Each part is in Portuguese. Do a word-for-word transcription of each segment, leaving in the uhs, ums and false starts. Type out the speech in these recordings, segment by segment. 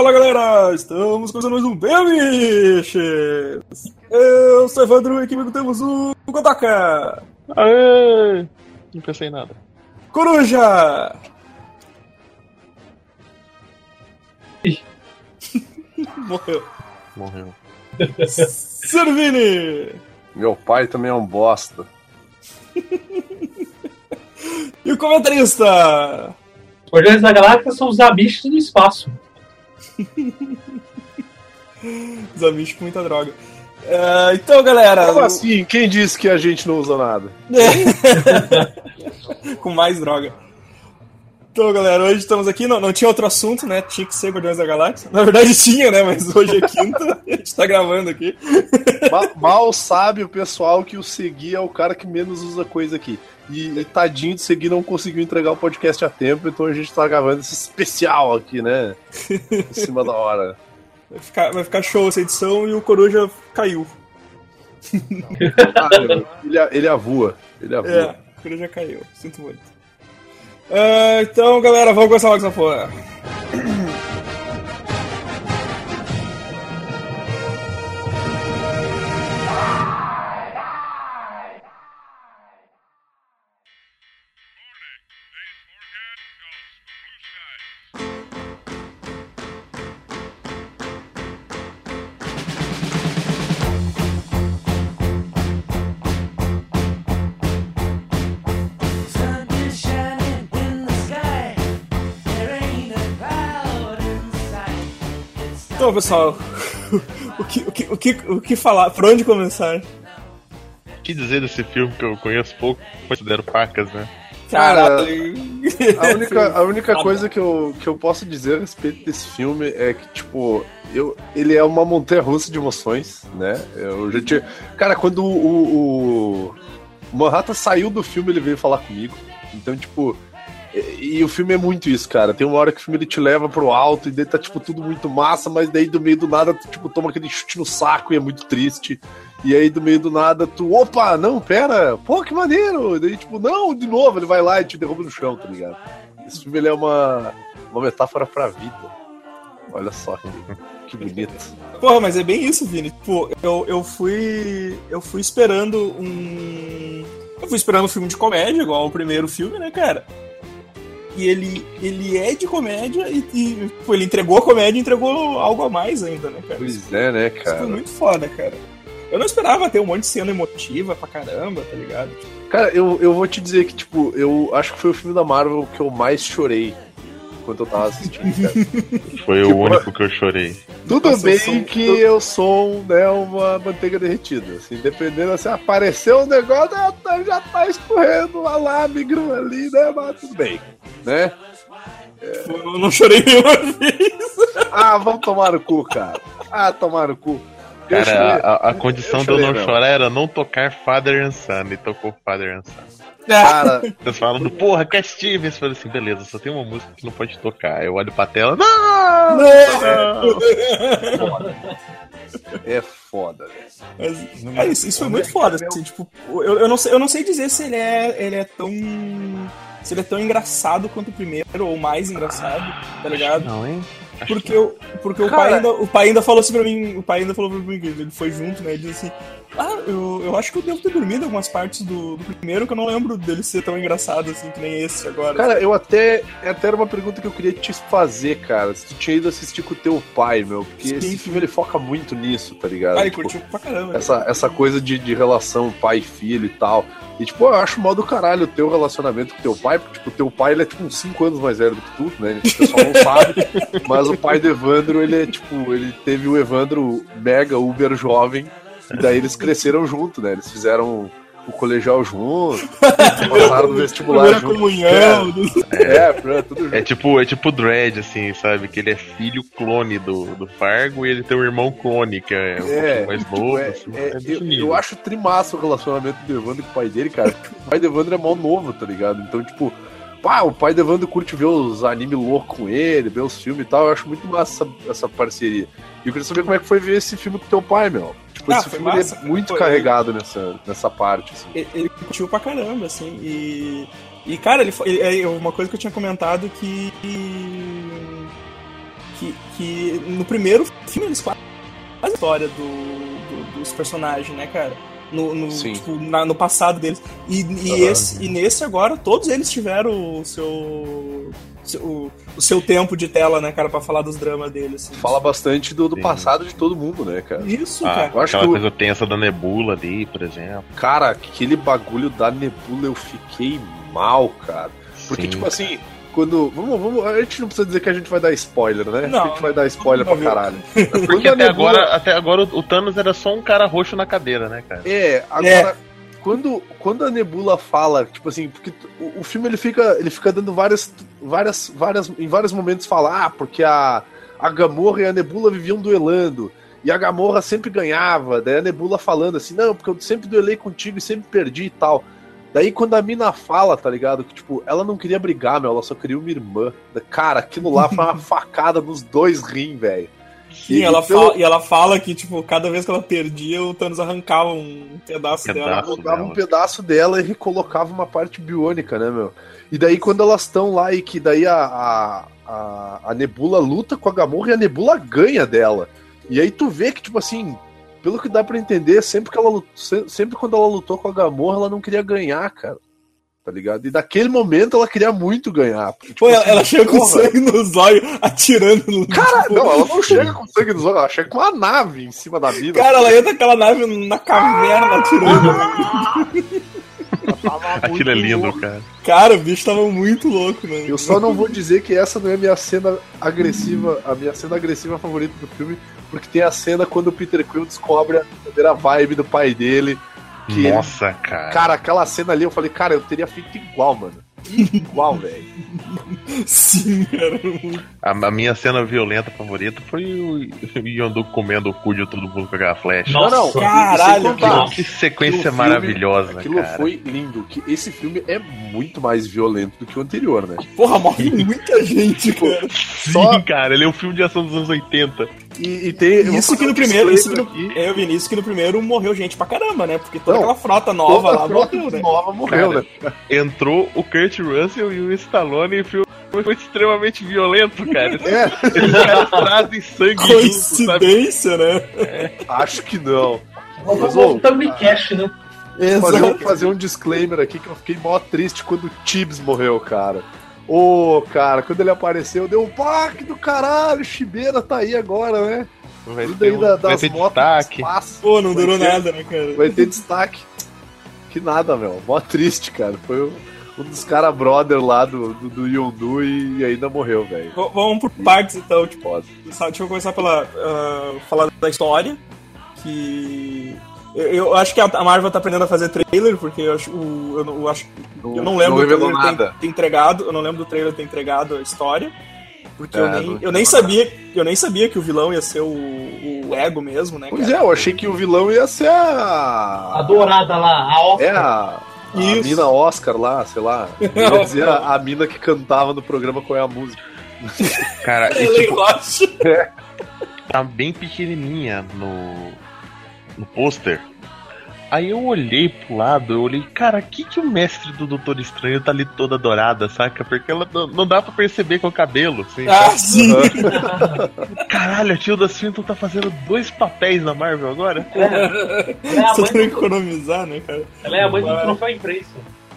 Fala galera, estamos começando mais um Biches. Eu sou o Evandro e aqui comigo temos o Kotaka. Aê! Não pensei em nada. Coruja. Morreu. Morreu. Servini. Meu pai também é um bosta. E o comentarista. Guardiões da Galáxia são os amish do espaço. Os amish com muita droga. Uh, então, galera... Como assim? Quem disse que a gente não usa nada? Com mais droga. Então, galera, hoje estamos aqui, não, não tinha outro assunto, né? Tinha que ser Guardiões da Galáxia. Na verdade tinha, né? Mas hoje é quinta, a gente tá gravando aqui. Mal, mal sabe o pessoal que o Segui é o cara que menos usa coisa aqui. E, e tadinho de Segui não conseguiu entregar o podcast a tempo, então a gente tá gravando esse especial aqui, né? Em cima da hora. Vai ficar, vai ficar show essa edição e o Coruja caiu. Ah, ele, ele avua. Ele avua. É, o Coruja caiu. Sinto muito. Uh, então, galera, vamos começar logo essa porra. Então, pessoal, o que, o, que, o, que, o que falar? Por onde começar? O que dizer desse filme que eu conheço pouco, considero pacas, né? Cara, a única, a única coisa que eu, que eu posso dizer a respeito desse filme é que, tipo, eu, ele é uma montanha-russa de emoções, né? Eu já tinha... Cara, quando o, o, o Manhattan saiu do filme, ele veio falar comigo. Então, tipo... E, e o filme é muito isso, cara. Tem uma hora que o filme ele te leva pro alto e daí tá, tipo, tudo muito massa, mas daí do meio do nada tu, tipo, toma aquele chute no saco e é muito triste. E aí do meio do nada tu, opa, não, pera, pô, que maneiro. E daí, tipo, não, de novo, ele vai lá e te derruba no chão, tá ligado? Esse filme ele é uma, uma metáfora pra vida. Olha só que, que bonito. Porra, mas é bem isso, Vini. Tipo, eu, eu fui. Eu fui esperando um. Eu fui esperando um filme de comédia, igual o primeiro filme, né, cara? E ele, ele é de comédia e, e pô, ele entregou a comédia e entregou algo a mais ainda, né, cara? Pois é, né, cara? Isso foi muito foda, cara. Eu não esperava ter um monte de cena emotiva pra caramba, tá ligado? Cara, eu, eu vou te dizer que, tipo, eu acho que foi o filme da Marvel que eu mais chorei enquanto eu tava assistindo, cara. Foi tipo, o único que eu chorei. Tudo Nossa, bem eu sou... que eu sou, né, uma manteiga derretida, assim, dependendo, assim, apareceu um negócio, já tá escorrendo uma lágrima ali, né, mas tudo bem, né? É... Eu não chorei nenhuma vez. Ah, vamos tomar no cu, cara. Ah, tomar no cu. Cara, chorei, a, a condição eu de eu não, não chorar era não tocar Father and Son, e tocou Father and Son. Cara, vocês falando, porra, Cat Stevens. Eu falei assim, beleza, só tem uma música que não pode tocar. Eu olho pra tela, não! Não! É foda, velho. Mas, é, isso, isso foi muito foda, assim, tipo, eu, eu, não sei, eu não sei dizer se ele é, ele é tão... se ele é tão engraçado quanto o primeiro, ou mais engraçado, tá ligado? Não, hein? Porque, eu, porque o, pai ainda, o pai ainda falou assim pra mim, o pai ainda falou pra mim, ele foi junto, né, ele disse assim, ah, eu, eu acho que eu devo ter dormido algumas partes do, do primeiro, que eu não lembro dele ser tão engraçado assim, que nem esse agora. Cara, eu até, até era uma pergunta que eu queria te fazer, cara, se tu tinha ido assistir com o teu pai, meu, porque Sim. esse filme ele foca muito nisso, tá ligado? Ah, ele tipo, curtiu pra caramba. Essa, essa coisa de, de relação pai e filho e tal. E, tipo, eu acho mó do caralho o teu relacionamento com teu pai, porque, tipo, teu pai, ele é, tipo, uns cinco anos mais velho do que tu, né? O pessoal não sabe, mas o pai do Evandro, ele é, tipo, ele teve o Evandro mega uber jovem, e daí eles cresceram junto, né? Eles fizeram o colegial junto, passaram no vestibular junto. Comunhão. É, é, é, tudo junto. É tipo, é tipo Dredd, assim, sabe? Que ele é filho clone do, do Fargo e ele tem um irmão clone, que é um é, pouquinho mais tipo, novo. É, assim, é, é eu, eu acho trimassa o relacionamento do Evandro com o pai dele, cara. O pai do Evandro é mó novo, tá ligado? Então, tipo, pá, o pai do Evandro curte ver os animes loucos com ele, ver os filmes e tal. Eu acho muito massa essa, essa parceria. E eu queria saber como é que foi ver esse filme com teu pai, meu. Tipo, ah, esse filme massa, é muito foi, carregado ele, nessa, nessa parte. Assim. Ele, ele curtiu pra caramba, assim. E, e cara, ele, ele, uma coisa que eu tinha comentado que. que que, que no primeiro filme eles quase a história do, do, dos personagens, né, cara? No, no, tipo, na, no passado deles. E, e, uhum. esse, e nesse agora, todos eles tiveram o seu. O, o seu tempo de tela, né, cara, pra falar dos dramas deles. Assim. Fala bastante do, do passado de todo mundo, né, cara? Isso, ah, cara. Eu acho aquela que coisa tensa da Nebula ali, por exemplo. Cara, aquele bagulho da Nebula eu fiquei mal, cara. Porque, Sim. tipo assim, quando. Vamos, vamos, a gente não precisa dizer que a gente vai dar spoiler, né? Não, a gente vai dar spoiler pra caralho. Porque até, Nebula... agora, até agora o Thanos era só um cara roxo na cadeira, né, cara? É, agora. É. Quando, quando a Nebula fala, tipo assim, porque o, o filme ele fica, ele fica dando várias, várias, várias, em vários momentos fala, ah, porque a, a Gamorra e a Nebula viviam duelando, e a Gamorra sempre ganhava, daí a Nebula falando assim, não, porque eu sempre duelei contigo e sempre perdi e tal. Daí quando a mina fala, tá ligado, que tipo, ela não queria brigar, meu, ela só queria uma irmã. Cara, aquilo lá foi uma facada nos dois rins, velho. Sim, e, ela pelo... fala, e ela fala que, tipo, cada vez que ela perdia, o Thanos arrancava um pedaço, pedaço dela. Arrancava um pedaço dela e recolocava uma parte biônica, né, meu? E daí quando elas estão lá e que daí a, a, a Nebula luta com a Gamorra e a Nebula ganha dela. E aí tu vê que, tipo assim, pelo que dá pra entender, sempre, que ela, sempre quando ela lutou com a Gamorra, ela não queria ganhar, cara. Tá ligado? E daquele momento ela queria muito ganhar. Porque, tipo, Pô, assim, ela chega com sangue nos olhos, atirando no. Cara, tipo... não, ela não chega com sangue nos olhos, ela chega com uma nave em cima da mina. Cara, ela entra com aquela nave na caverna atirando. Aquilo é lindo, louco. cara. Cara, o bicho tava muito louco, mano. Eu só não vou dizer que essa não é a minha cena agressiva, a minha cena agressiva favorita do filme, porque tem a cena quando o Peter Quill descobre a verdadeira vibe do pai dele. Que Nossa, ele... cara. Cara, aquela cena ali, eu falei, cara, eu teria feito igual, mano. Igual, velho. Sim, cara. A, a minha cena violenta favorita foi o Yondu comendo o cu de todo mundo com aquela flecha. Nossa, não, caralho, que, que sequência filme, maravilhosa, aquilo cara. Foi lindo. Que esse filme é muito mais violento do que o anterior, né? Porra, morre muita gente, cara. Sim, Só... cara, ele é um filme de ação dos anos oitenta. E, e tem. Isso que no primeiro. Isso que no, é, eu vi isso que no primeiro morreu gente pra caramba, né? Porque toda não, aquela frota nova lá morreu, né? Nova morreu, cara, né? Entrou o Kurt Russell e o Stallone e o filme foi extremamente violento, cara. É. Eles caras trazem sangue. Coincidência, junto, né? É. Acho que não. Vamos voltando em cash, né? Fazer, fazer um disclaimer aqui que eu fiquei mó triste quando o Tibbs morreu, cara. Ô, oh, cara, quando ele apareceu, deu um parque do caralho, Shibeira tá aí agora, né? Vai Tudo ter, aí da, um, vai das ter motos destaque. Pô, não durou ter, nada, né, cara? Vai ter destaque. Que nada, meu. Mó triste, cara. Foi um, um dos caras brother lá do, do, do Yondu e, e ainda morreu, velho. Vamos por partes, então. Tipo, deixa eu começar pela... Uh, falar da história, que... Eu, eu acho que a Marvel tá aprendendo a fazer trailer, porque eu acho, eu, eu, acho, eu não lembro não do trailer nada. ter, ter entregado, eu não lembro do trailer ter entregado a história, porque é, eu, nem, eu nem sabia, eu nem sabia que o vilão ia ser o, o Ego mesmo, né? Pois cara? é, eu achei que o vilão ia ser a a dourada lá, a Oscar. É a, a mina Oscar lá, sei lá. Eu ia dizer a, a mina que cantava no programa Qual é a Música. Cara, e, tipo, é. Tá bem pequenininha no no pôster. Aí eu olhei pro lado, eu olhei, cara, que que o mestre do Doutor Estranho tá ali toda dourada, saca? Porque ela não, não dá pra perceber com o cabelo, assim. Ah, tá? Sim! Caralho, a Tilda Swinton tá fazendo dois papéis na Marvel agora? É. É Você tem que economizar, né, cara? Ela é a mãe do troféu imprensa.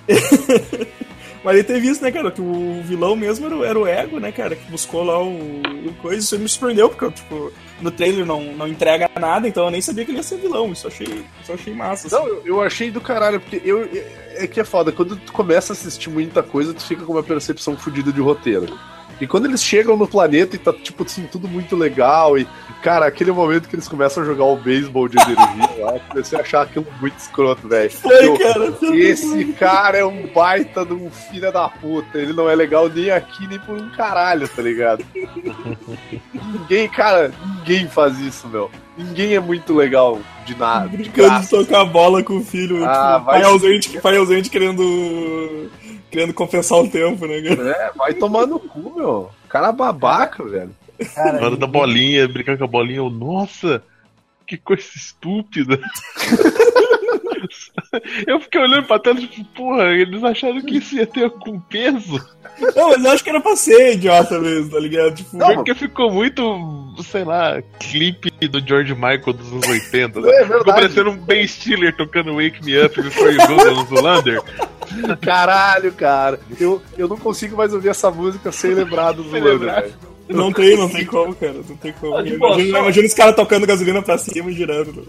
Mas ele teve isso, né, cara? Que o vilão mesmo era, era o Ego, né, cara? Que buscou lá o, o coisa. Isso me surpreendeu, porque, tipo, no trailer não, não entrega nada, então eu nem sabia que ele ia ser vilão. Isso eu achei, isso eu achei massa. Assim. Não, eu, eu achei do caralho, porque eu, é que é foda. Quando tu começa a assistir muita coisa, tu fica com uma percepção fodida de roteiro. E quando eles chegam no planeta e tá, tipo assim, tudo muito legal e, cara, aquele momento que eles começam a jogar o beisebol de energia lá, eu comecei a achar aquilo muito escroto, velho. Esse cara é um baita de um filho da puta, ele não é legal nem aqui, nem por um caralho, tá ligado? Ninguém, cara, ninguém faz isso, meu. Ninguém é muito legal de nada. Brincando de tocar bola com o filho, ah, tipo, pai, ausente, pai ausente querendo... Querendo compensar o tempo, né, cara? É, vai tomar no cu, meu. Cara babaca, velho. Na hora da bolinha, brincando com a bolinha, eu, nossa, que coisa estúpida. Eu fiquei olhando pra tela, tipo, porra, eles acharam que isso ia ter algum peso? Não, mas eu acho que era pra ser idiota mesmo, tá ligado? Tipo, Não, porque ficou muito, sei lá, clipe do George Michael dos anos oitenta. Né? É verdade. Ficou parecendo um Ben Stiller tocando Wake Me Up Before You Go no Zoolander. Caralho, cara. Eu, eu não consigo mais ouvir essa música sem lembrar do Zoolander, velho. Não tem, não tem como, cara. Não tem como. Ah, de boa, Imagina, só- imagina os caras tocando gasolina pra cima e girando.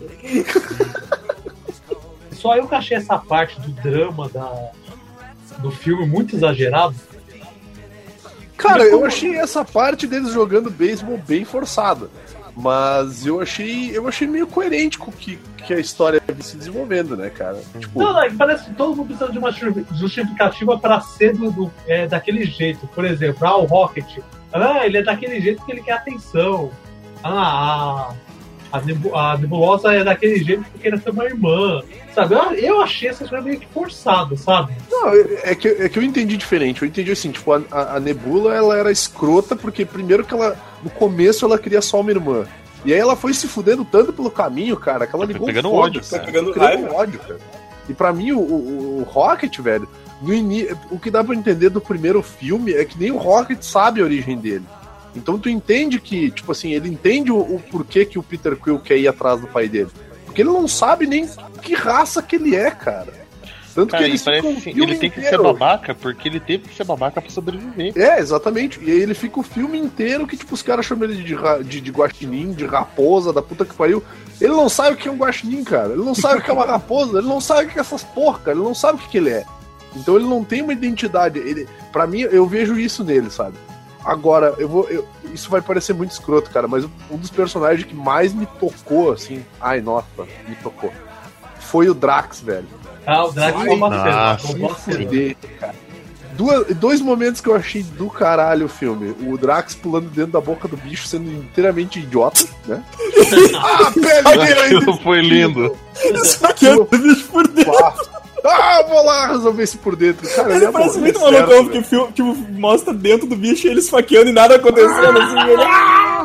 Só eu que achei essa parte do drama da, do filme muito exagerado. Cara, eu achei essa parte deles jogando beisebol bem forçada. Mas eu achei, eu achei meio coerente com o que, que a história vem se desenvolvendo, né, cara? Tipo, Não, não, parece que todo mundo precisa de uma justificativa pra ser do, do- é, daquele jeito. Por exemplo, ah, o Rocket. Ah, ele é daquele jeito porque ele quer atenção. Ah, a, a, nebu- a Nebulosa é daquele jeito porque ele é uma irmã. Sabe? Eu, eu achei essa coisa meio que forçada, sabe? não, é que, é que eu entendi diferente. Eu entendi assim, tipo, a, a- a Nebula, ela era escrota porque primeiro que ela, no começo, ela queria só uma irmã. E aí ela foi se fudendo tanto pelo caminho, cara, que ela Foi ligou pegando foda, ódio, cara. foi pegando Foi raiva. ódio, cara. E pra mim, o, o, o Rocket, velho, no ini... o que dá pra entender do primeiro filme é que nem o Rocket sabe a origem dele. Então tu entende que, tipo assim, ele entende o, o porquê que o Peter Quill quer ir atrás do pai dele. Porque ele não sabe nem que raça que ele é, cara. Tanto Cara, que e eles parece ficam o assim, filme ele tem que ser inteiro- babaca porque ele teve que ser babaca pra sobreviver. É, exatamente. E aí ele fica o filme inteiro que, tipo, os caras chamam ele de, ra- de, de guaxinim, de raposa, da puta que pariu. Ele não sabe o que é um guaxinim, cara. Ele não sabe o que é uma raposa, ele não sabe o que é essas porcas, ele não sabe o que, que ele é. Então ele não tem uma identidade. Ele, pra mim, eu vejo isso nele, sabe? Agora, eu vou. eu- isso vai parecer muito escroto, cara, mas um dos personagens que mais me tocou, assim. Ai, nossa, me tocou. Foi o Drax, velho. Ah, o Drax Ai, foi uma nossa, cena. Se Foi uma cena. fuder, cara. Duas, dois momentos que eu achei do caralho o filme. O Drax pulando dentro da boca do bicho, sendo inteiramente idiota, né? Ah, a pele dele Aquilo foi lindo. Só que eu bicho por dentro. Ah, vou lá resolver isso por dentro. Cara, Ele é parece bom, muito é certo, malucão, porque velho. o filme tipo, mostra dentro do bicho e ele esfaqueando e nada acontecendo assim. Ele... Ah!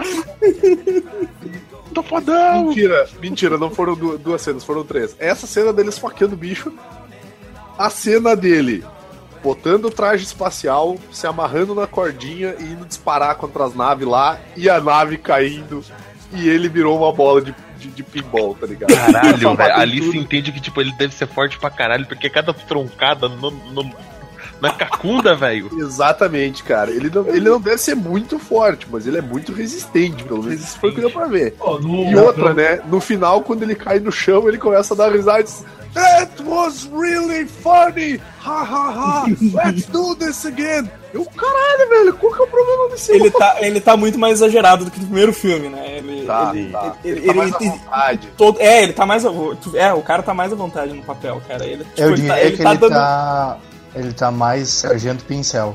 Tô fodão! Mentira, mentira, não foram du- duas cenas, foram três. Essa cena dele esfaqueando o bicho. A cena dele botando o traje espacial, se amarrando na cordinha e indo disparar contra as naves lá, e a nave caindo, e ele virou uma bola de, de, de pinball, tá ligado? Caralho, Só velho. bateu Ali tudo. se entende que, tipo, ele deve ser forte pra caralho, porque cada troncada no, no- na cacunda, velho. Exatamente, cara. Ele não, ele não deve ser muito forte, mas ele é muito resistente, pelo menos isso foi o que deu pra ver. Pô, no- E outra, né? No final, quando ele cai no chão, ele começa a dar risada e diz: That was really funny! Ha ha ha! Let's do this again! Eu, caralho, velho, qual que é o problema desse Ele tá, ele tá muito mais exagerado do que no primeiro filme, né? Ele, Tá, ele, tá. ele, Ele tá mais ele- à vontade. todo, é, ele tá mais. à vo- É, o cara tá mais à vontade no papel, cara. Ele, tipo, Eu ele diria tá, ele que tá ele, dando. tá, ele tá mais Sargento Pincel.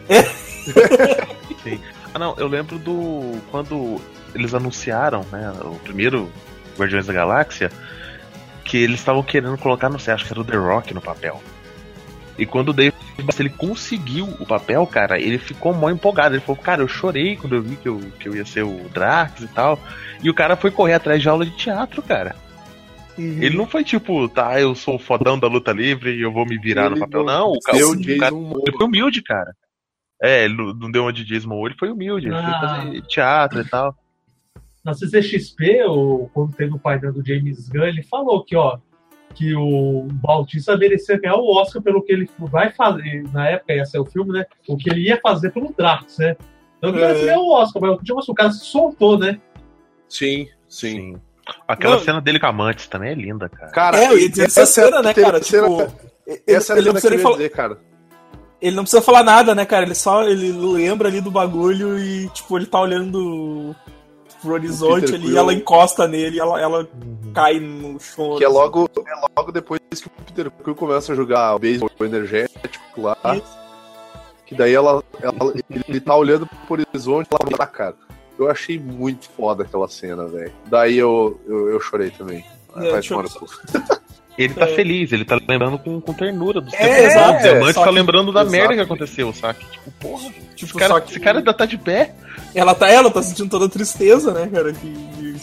Sim. Ah, não, eu lembro do. Quando eles anunciaram, né? O primeiro Guardiões da Galáxia, que eles estavam querendo colocar, não sei, acho que era o The Rock no papel. E quando o Dave ele conseguiu o papel, cara, ele ficou mó empolgado. Ele falou, cara, eu chorei quando eu vi que eu, que eu ia ser o Drax e tal. E o cara foi correr atrás de aula de teatro, cara. Ele não foi tipo, tá, eu sou o fodão da luta livre e eu vou me virar Ele no papel. não Não, o cara, deu o Jason cara Momoa. ele foi humilde, cara. É, ele não não deu uma de Jason Momoa, ele foi humilde. Ele foi Ah. fazer teatro e tal. Na C C X P, ou quando teve o painel do James Gunn, ele falou que, ó, que o Bautista merecia ganhar o Oscar pelo que ele vai fazer, na época ia ser o filme, né? O que ele ia fazer pelo Drax, né? Então ele É. merecia ganhar o Oscar, mas tipo assim, o cara se soltou, né? Sim, sim. Sim. Aquela Não. cena dele com a Amantes também é linda, cara. Cara, É, eu ia dizer essa essa cena, né, cara? terceira- Tipo, ele, essa é a ele não cena que precisa eu nem ia falar. dizer, cara. Ele não precisa falar nada, né, cara? Ele só ele lembra ali do bagulho e, tipo, ele tá olhando pro horizonte Peter ali Quill. e ela encosta nele e ela, ela cai no chão. Que é logo, é logo depois que o Peter Quill começa a jogar o beisebol energético lá. Isso. Que daí ela, ela- ele tá olhando pro horizonte e ela vai dar cara. Eu achei muito foda aquela cena, velho. Daí eu, eu, eu chorei também. É, Vai deixa eu- tomar no cu. Ele tá É. feliz, ele tá lembrando com, com ternura dos É, tempos exato, bons. E a Amantes só tá que- lembrando da merda que exato. aconteceu, saca? Tipo, porra, Tipo, esse, cara, só que esse cara ainda tá de pé. ela tá, ela tá sentindo toda a tristeza, né, cara? Que, que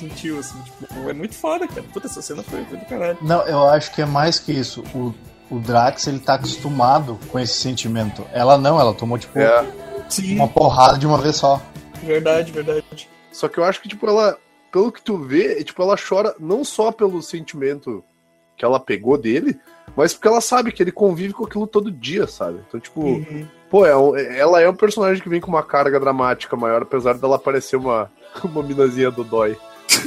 sentiu, assim, tipo, é muito foda, cara. Puta, essa cena foi, foi do caralho. Não, eu acho que é mais que isso. O, o Drax, ele tá acostumado com esse sentimento. Ela não, ela tomou, tipo, É. Sim, uma porrada de uma vez só. verdade, verdade. Só que eu acho que, tipo, ela, pelo que tu vê, tipo, ela chora não só pelo sentimento que ela pegou dele, mas porque ela sabe que ele convive com aquilo todo dia, sabe? Então, tipo, Uhum. pô, é um- ela é um personagem que vem com uma carga dramática maior, apesar dela parecer uma, uma minazinha do dói.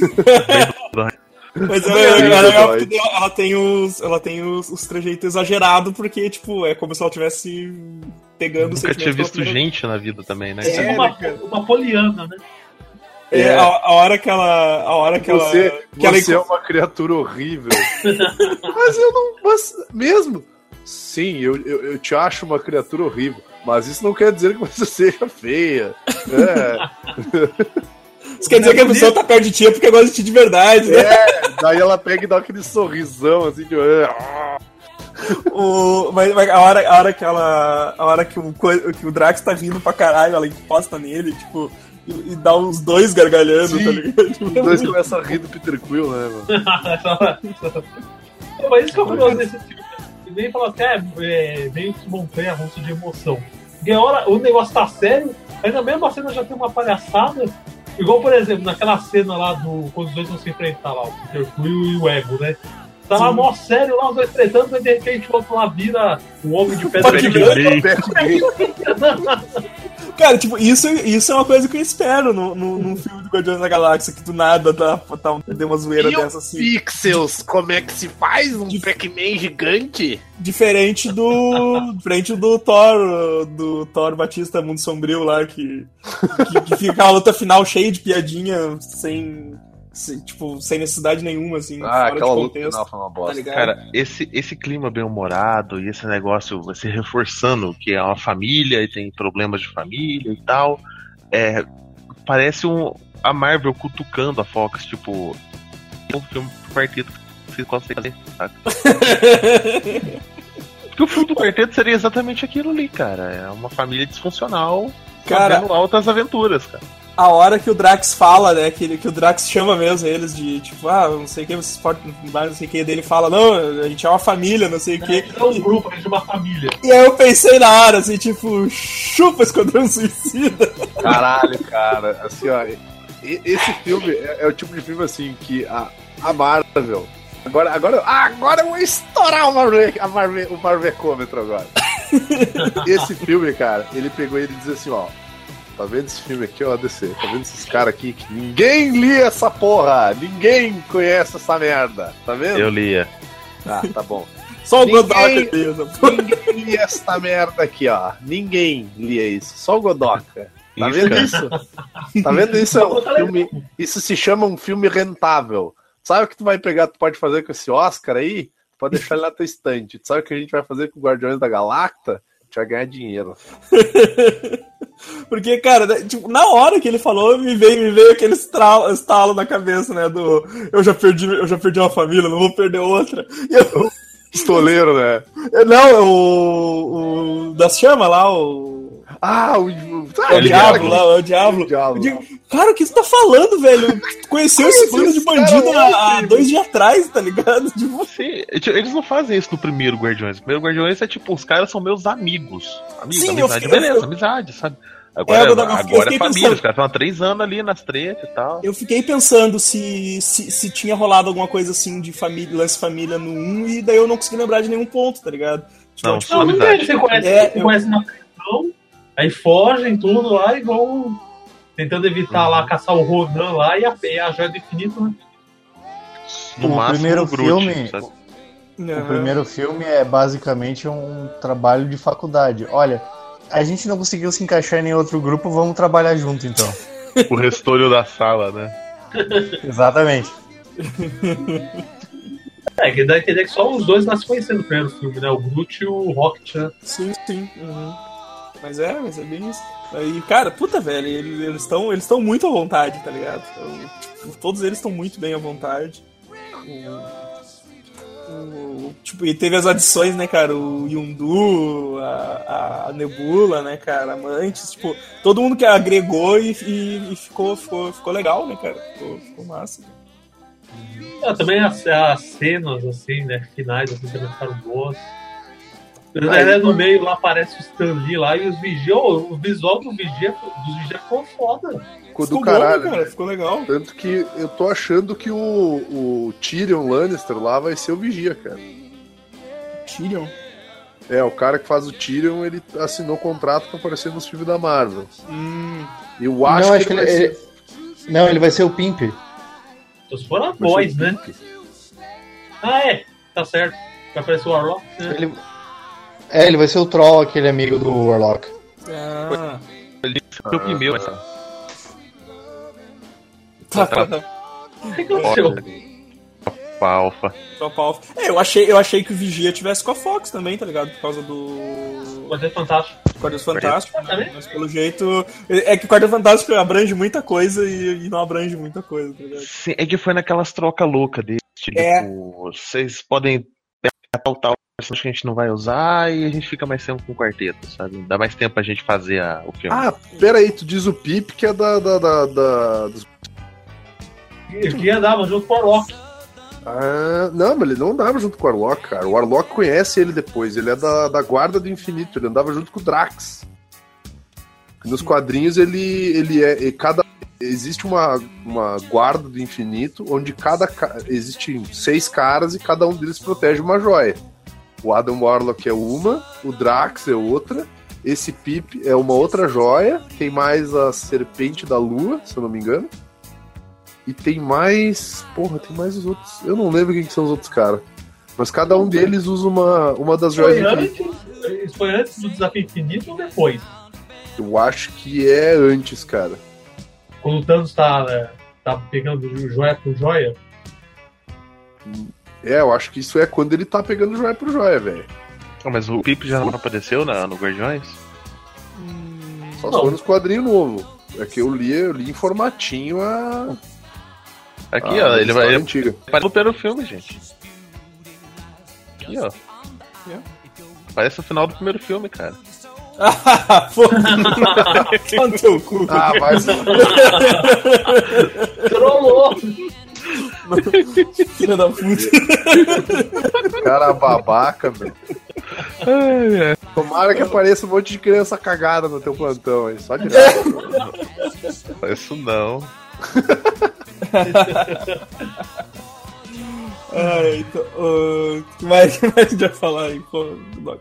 Mas Sim, é, é legal dói. porque ela tem os, ela tem os, os trejeitos exagerados, porque, tipo, é como se ela estivesse pegando o Nunca sentimento tinha pela visto primeira- gente na vida também, né? É, É né, uma, cara? uma poliana, né? É, É. a, a hora que ela. A hora que Você, ela. Que você ela é uma criatura horrível. Mas eu não. Mas, mesmo? Sim, eu, eu, eu te acho uma criatura horrível. Mas isso não quer dizer que você seja feia. É. Isso quer dizer que a pessoa tá perto de ti é porque gosta de ti de verdade, né? É, daí ela pega e dá aquele sorrisão assim de. "Ah". O, mas, mas a, hora, a hora que ela. A hora que o, coi- que o Drax tá vindo pra caralho, ela encosta nele, tipo. E, e dá os dois gargalhando, Sim. tá ligado? Tipo, Os dois começam a rir do Peter Quill, né, mano? Não, mas isso que eu curioso desse filme. E nem fala assim, é, é meio que montanha russa de emoção. Porque a hora o negócio tá sério, aí na mesma cena já tem uma palhaçada. Igual, por exemplo, naquela cena lá do. Quando os dois vão se enfrentar lá, o Peter Quill e o Ego, né? Tá lá Sim. mó sério lá, os dois tretando, mas de repente o outro lá vira o homem de pedra Pode gigante. crer. Pet gay. Cara, tipo, isso, isso é uma coisa que eu espero no, no, num filme do Guardiões da Galáxia, que do nada tá, tá, deu uma zoeira dessa assim. Pixels, como é que se faz um Pac-Man gigante? Diferente do. Diferente do Thor, do Thor Batista Mundo Sombrio lá, que, que, que fica a luta final cheia de piadinha, sem. sem, tipo, sem necessidade nenhuma, assim, Ah, fora aquela de luta contexto. final foi uma Tá bosta. ligado? Cara, esse, esse clima bem-humorado e esse negócio vai se reforçando que é uma família e tem problemas de família e tal, é, parece um, a Marvel cutucando a Fox, tipo, um filme do quarteto que vocês conseguem fazer, sabe? Porque o filme do quarteto seria exatamente aquilo ali, cara. É uma família disfuncional Cara, fazendo altas aventuras, cara. a hora que o Drax fala, né, que, ele- que o Drax chama mesmo eles de, tipo, ah, não sei o que, vocês podem, não sei o que, dele fala, não, a gente é uma família, não sei o que. É um grupo, a gente é uma família. E aí eu pensei na hora, assim, tipo, chupa Esquadrão Suicida. Caralho, cara. Assim, ó. e- Esse filme é, é o tipo de filme assim que a, a Marvel. Agora, agora, agora eu vou estourar o, Marvel, a Marvel, o Marvecômetro agora. Esse filme, cara, ele pegou e ele diz assim, ó. Tá vendo esse filme aqui, ó, D C? Tá vendo esses caras aqui que ninguém lia essa porra? Ninguém conhece essa merda. Tá vendo? Eu lia. Ah, tá bom. Só o Ninguém- Godoka mesmo. Ninguém lia essa merda aqui, ó. Ninguém lia isso. Só o Godoka. Tá Isso, vendo cara. isso? Tá vendo isso? É um filme. Isso se chama um filme rentável. Sabe o que tu vai pegar, tu pode fazer com esse Oscar aí? Tu pode deixar ele na tua estante. Tu sabe o que a gente vai fazer com o Guardiões da Galacta? A gente vai ganhar dinheiro. Porque, cara, né, tipo, na hora que ele falou, me veio, me veio aquele estalo, estalo na cabeça, né? Do eu já perdi, eu já perdi uma família, não vou perder outra. E eu, Pistoleiro, né? eu- não, é o, o das chamas lá, o. Ah, o, o, ah, É o ele Diablo era- lá, é o Diablo. O Diablo. Eu digo, cara, o que você tá falando, velho? Tu conheceu esse bando de esse cara bandido há, há ontem, dois dias atrás, tá ligado? Tipo, Sim, eles não fazem isso no primeiro Guardiões. O primeiro Guardiões é tipo, os caras são meus amigos. Amigos, Sim, eu amizade, fiquei- beleza, eu- amizade, sabe? Agora, É, eu- eu agora fiquei é família, pensando- os caras estão há três anos ali nas tretas e tal. eu fiquei pensando se, se, se tinha rolado alguma coisa assim de família, lance família no um, e daí eu não consegui lembrar de nenhum ponto, tá ligado? Tipo, Não, tipo, só Não, não amizade. tem, você conhece, É, você eu- conhece na prisão, aí fogem tudo lá e vão tentando evitar Uhum. lá, caçar o Ronan lá e a, e a Joia do Infinito, né? No O máximo primeiro o Groot, filme- sabe? não. O primeiro filme é basicamente um trabalho de faculdade. Olha, a gente não conseguiu se encaixar em nenhum outro grupo, vamos trabalhar junto então. O restolho da sala, né? Exatamente. É, que dá a entender que só os dois lá se conhecendo no primeiro filme, né? O Groot e o Rocket, né? Sim, sim. Uhum. Mas é, mas é bem isso. Aí, cara, puta, velho, eles estão eles estão muito à vontade, tá ligado? Então, tipo, todos eles estão muito bem à vontade. O- O, tipo, e teve as adições, né, cara? O Yondu, a, a Nebula, né, cara? A Mantis, tipo, todo mundo que agregou e, e, e ficou, ficou, ficou legal, né, cara? Ficou, ficou massa. Ah, também as, as cenas, assim, né, finais, assim, também ficaram boas. Aí, no meio lá aparece o Stan Lee lá e os Vigia, oh, o visual do Vigia, dos Vigia ficou foda. Ficou do Ficou caralho, bom, cara, né? ficou legal. Tanto que eu tô achando que o, o Tyrion Lannister lá vai ser o Vigia, cara. Tyrion? É, o cara que faz o Tyrion, ele assinou contrato pra aparecer nos filmes da Marvel. Hum. Eu acho, Não, que, acho que ele ele, vai ele- ser... Não, ele vai ser o Pimp. Então, se for a vai ser voz, o né? Pimp. Ah, é, tá certo. Vai aparecer o Warlock. Né? Ele... É, ele vai ser o Troll, aquele amigo do Warlock. Ah. Eu vi meu, essa. Tá, tá, tá. O que aconteceu? Alpha. Tropa Alpha. É, eu achei, eu achei que o Vigia tivesse com a Fox também, tá ligado? Por causa do. Mas é fantástico. Quarteto Fantástico, Também? né? Mas pelo jeito. É que o Quarteto Fantástico abrange muita coisa e, e não abrange muita coisa, tá ligado? Sim, é que foi naquelas trocas loucas dele. Tipo, É. vocês podem pegar tal, tal personagem que a gente não vai usar e a gente fica mais tempo com o quarteto, sabe? Dá mais tempo pra gente fazer a, o filme. Ah, pera aí, tu diz o Pip que é da... da, da, da- dos- Ele que andava junto com o Warlock. Ah, não, mas ele não andava junto com o Warlock, cara. O Warlock conhece ele depois, ele é da, da Guarda do Infinito, ele andava junto com o Drax. Nos quadrinhos ele, ele é... e cada existe uma, uma Guarda do Infinito, onde cada ca- existem seis caras e cada um deles protege uma joia. O Adam Warlock é uma, o Drax é outra, esse Pip é uma outra joia, tem mais a Serpente da Lua, se eu não me engano. E tem mais... Porra, tem mais os outros. Eu não lembro quem que são os outros caras. Mas cada um deles usa uma, uma das joias Foi do infinito. antes, isso foi antes do Desafio Infinito ou depois? Eu acho que é antes, cara. Quando o Thanos tá, né, tá pegando joia por joia? É, eu acho que isso é quando ele tá pegando joia por joia, velho. Ah, mas o Pip já não apareceu na, no Guardiões? Só Não. se for nos quadrinhos novos. É que eu li, eu li em formatinho a... Aqui, a ó, ele vai. história Ele antiga. apareceu pelo filme, gente. Aqui, ó. Parece o final do primeiro filme, cara. Ah, pô! Tá no teu cu. Ah, mas... Trollou! Filha da puta. cara babaca, velho. Tomara que apareça um monte de criança cagada no teu plantão aí, só de graça. Isso não. Ah, então, o que mais, que mais a gente vai falar aí, pô, Doc?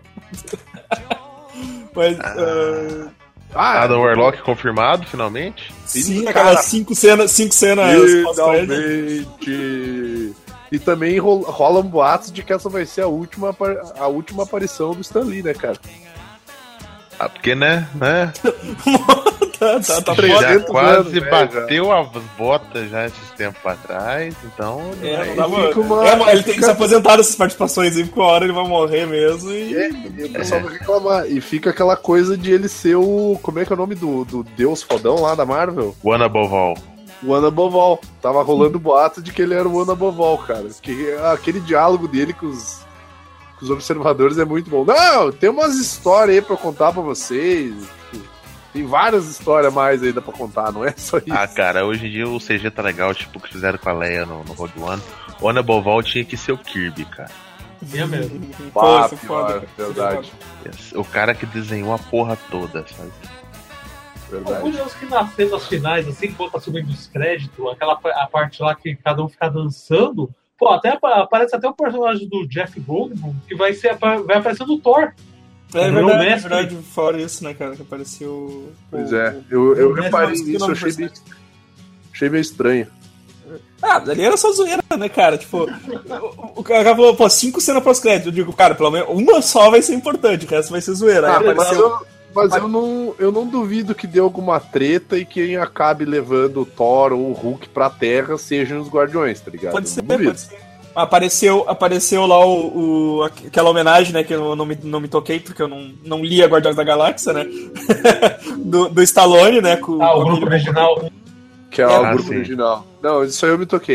Mas, ah, Ah, Adam Warlock confirmado, finalmente. sim, cara. aquelas cinco cenas, cinco cenas pós-crédito. finalmente. E também ro- rolam boatos de que essa vai ser a última, apar- a última aparição do Stan Lee, né, cara? Ah, porque, né? né? Tá, tá, tá Já foda. trezentos quase anos, né, bateu as botas já esses tempos atrás, então. É, vai- não dava- fica uma- é, mas ele tem que fica- se aposentar dessas participações aí, porque uma hora ele vai morrer mesmo e. É, e o pessoal vai reclamar. E fica aquela coisa de ele ser o. Como é que é o nome do, do deus fodão lá da Marvel? One above all. O Ana Boval. Tava rolando boato de que ele era o Ana Boval, cara. Porque aquele diálogo dele com os, com os observadores é muito bom. Não, tem umas histórias aí pra eu contar pra vocês. Tem várias histórias mais ainda pra contar, não é só isso. Ah, cara, hoje em dia o C G tá legal, tipo o que fizeram com a Leia no, no Rogue One. O One above all tinha que ser o Kirby, cara. É mesmo. Pô, Ah, isso é foda, pior, cara. verdade. O cara que desenhou a porra toda, sabe? O Verdade. curioso que nas cenas finais, assim, quando tá subindo os créditos, aquela a parte lá que cada um fica dançando, pô, até apa- aparece até o personagem do Jeff Goldblum, que vai, ser, vai aparecer no Thor. É O verdade, é mestre. verdade, fora isso, né, cara, que apareceu... Pois o- é, eu, eu o- reparei o- nisso, eu achei meio, achei meio estranho. Ah, ali era só zoeira, né, cara? Tipo, o, o cara falou, pô, cinco cenas pós-crédito. Eu digo, cara, pelo menos uma só vai ser importante, o resto vai ser zoeira. Aí Ah, mas apareceu... eu, mas eu não, eu não duvido que dê alguma treta e quem acabe levando o Thor ou o Hulk pra terra sejam os Guardiões, tá ligado? Pode Eu ser, não duvido. pode ser. Apareceu, apareceu lá o, o- aquela homenagem, né, que eu não me, não me toquei, porque eu não, não li a Guardiões da Galáxia, né? do, do Stallone, né? Com, Ah, o com grupo aquele- original. Que é o Ah, grupo sim. original. Não, isso aí eu me toquei.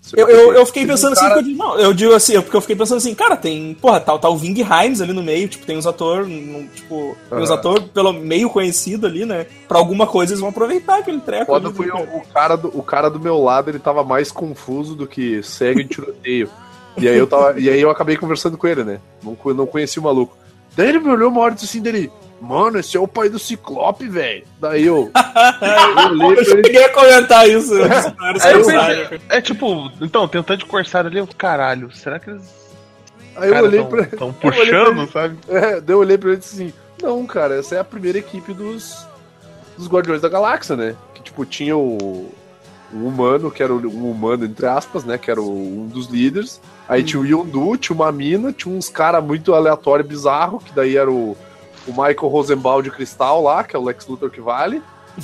Eu, eu, eu fiquei pensando assim, cara... porque eu, não, eu digo assim, porque eu fiquei pensando assim, cara, tem, porra, tá, tá o Ving Rhames ali no meio, tipo, tem uns atores, tipo, tem uns atores pelo meio conhecido ali, né? Pra alguma coisa eles vão aproveitar aquele treco. Quando ali, foi cara. o, cara do, o cara do meu lado, ele tava mais confuso do que cego em tiroteio. E aí eu tava, e aí eu acabei conversando com ele, né? Não, não conheci o maluco. Daí ele me olhou uma hora e disse assim dele, mano, esse é o pai do Ciclope, velho. Daí eu. eu eu cheguei a comentar isso. É, eu, é tipo, então, tentando de Corsário ali, eu, caralho, será que eles. Aí eu olhei pra Estão puxando, ele, sabe? É, daí eu olhei pra ele e disse assim: não, cara, essa é a primeira equipe dos, dos Guardiões da Galáxia, né? Que tipo, tinha o. Um humano, que era um humano, entre aspas, né? Que era um dos líderes. Aí hum. tinha o Yondu, tinha uma mina, tinha uns caras muito aleatórios e bizarros, que daí era o, o Michael Rosenbaum de Cristal lá, que é o Lex Luthor que vale.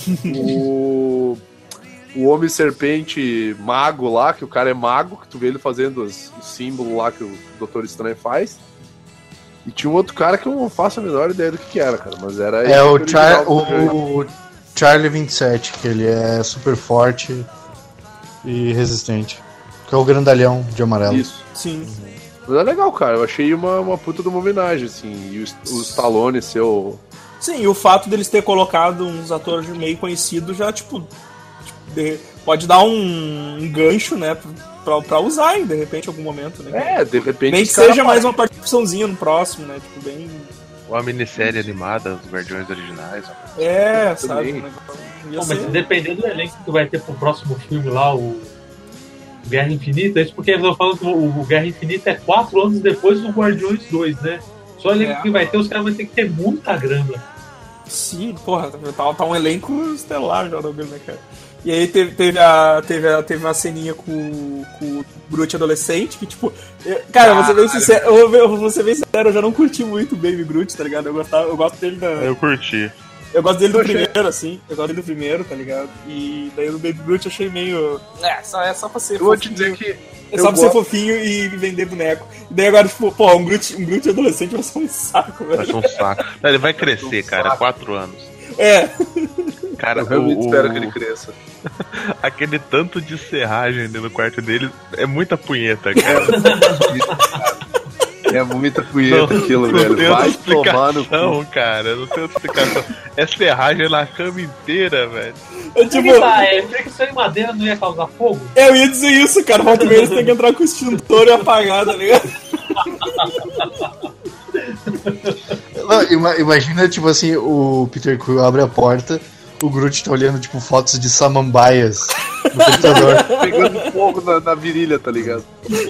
o, o Homem-Serpente mago lá, que o cara é mago, que tu vê ele fazendo os, os símbolos lá que o Doutor Estranho faz. E tinha um outro cara que eu não faço a menor ideia do que, que era, cara, mas era... É o, Char o, o Charlie vinte e sete, que ele é super forte e resistente. Que é o grandalhão de amarelo. Isso. Sim. Mas é legal, cara. Eu achei uma, uma puta de uma homenagem, assim. E o, o Stallone ser o... Sim, e o fato deles ter colocado uns atores meio conhecidos já, tipo... tipo de, pode dar um, um gancho, né? Pra, pra usar, de repente, em algum momento, né? É, de repente... Nem que seja mais uma participaçãozinha no próximo, né? Tipo, bem... Uma minissérie animada dos Guardiões originais. Ó. É, sabe? Né? Bom, mas dependendo do elenco que vai ter pro próximo filme lá, o Guerra Infinita, isso porque eles estão falando que o Guerra Infinita é quatro anos depois do Guardiões dois, né? Só o elenco é. que vai ter, os caras vão ter que ter muita grana. Sim, porra, tá, tá um elenco estelar já no filme, né, cara? E aí teve, teve, a, teve, a, teve uma ceninha com, com o Groot adolescente, que tipo... Eu, cara, vou ser bem sincero, eu, eu vou ser bem sincero, eu já não curti muito o Baby Groot, tá ligado? Eu, gostava, eu gosto dele da... Eu curti. Eu gosto dele do Poxa. primeiro, assim. Eu gosto dele do primeiro, tá ligado? E daí o Baby Groot eu achei meio... É, só, é só pra ser eu vou te dizer que... É só pra gosto... ser fofinho e vender boneco. E daí agora, tipo, pô, um Groot, um Groot adolescente vai ser um saco, velho. Vai ser um saco. Não, ele vai crescer, um cara, quatro anos. É. Cara, eu realmente o, espero que ele cresça. Aquele tanto de serragem ali no quarto dele é muita punheta, cara. É muita punheta não, aquilo, não velho. Vai tomar no cu. Cara, não tem explicação. É serragem na cama inteira, velho. É tipo, tá, é, fricção em madeira não ia causar fogo? Eu ia dizer isso, cara. Volta e meia você tem que entrar com o extintor e apagar, tá ligado? Não, imagina, tipo assim, o Peter Quill abre a porta, o Groot tá olhando, tipo, fotos de samambaias no computador. Pegando fogo na, na virilha, tá ligado?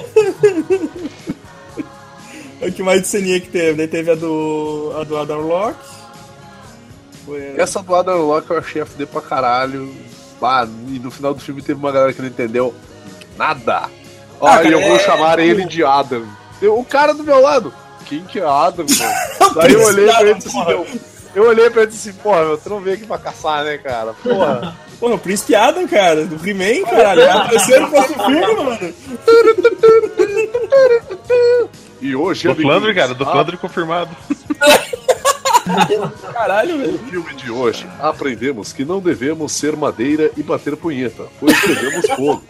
O que mais de ceninha que teve? Daí teve a do, a do Adam Locke. Foi... Essa do Adam Locke eu achei a fuder pra caralho. Ah, e no final do filme teve uma galera que não entendeu nada. Olha, ah, eu vou é... chamar ele de Adam. O cara do meu lado. Quem que é Adam, mano? Daí eu olhei pra ele e disse assim, eu, eu olhei pra ele e disse assim, porra, meu, tu não veio aqui pra caçar, né, cara? Porra. Porra, o Príncipe Adam, cara, do He-Man, caralho. Vai aparecer no próximo filme, mano. E hoje do Flandre, cara, do Flandre confirmado. Caralho, velho. No filme de hoje, aprendemos que não devemos ser madeira e bater punheta, pois pegamos fogo.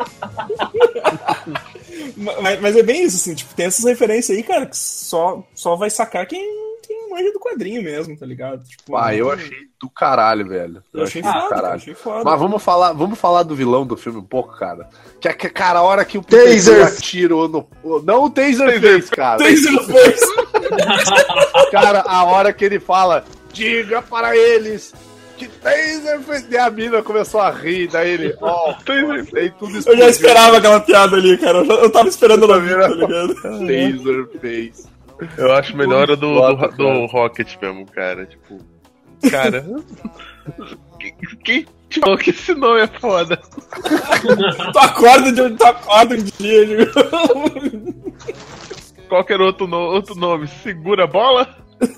Mas, mas é bem isso, assim, tipo, tem essas referências aí, cara, que só, só vai sacar quem, quem manja do quadrinho mesmo, tá ligado? Tipo, ah, eu achei do caralho, velho. Eu, eu achei, achei, foda, caralho. achei foda. Mas vamos falar, vamos falar do vilão do filme um pouco, cara. Que é que, cara, a hora que o Taser atirou no... Não o Taser fez, cara. Taser fez. Cara, a hora que ele fala, diga para eles que Taser fez. E a mina começou a rir, daí ele, ó, oh, Taser tudo eu já esperava aquela piada ali, cara. Eu tava esperando ela vir, tá ligado? Taser fez. Eu acho melhor a do, do, do Rocket mesmo, cara. Tipo, cara. Quem te falou que esse nome é foda? Tu acorda de onde tu acorda um dia, tipo. Qualquer outro, no, outro nome, segura a bola?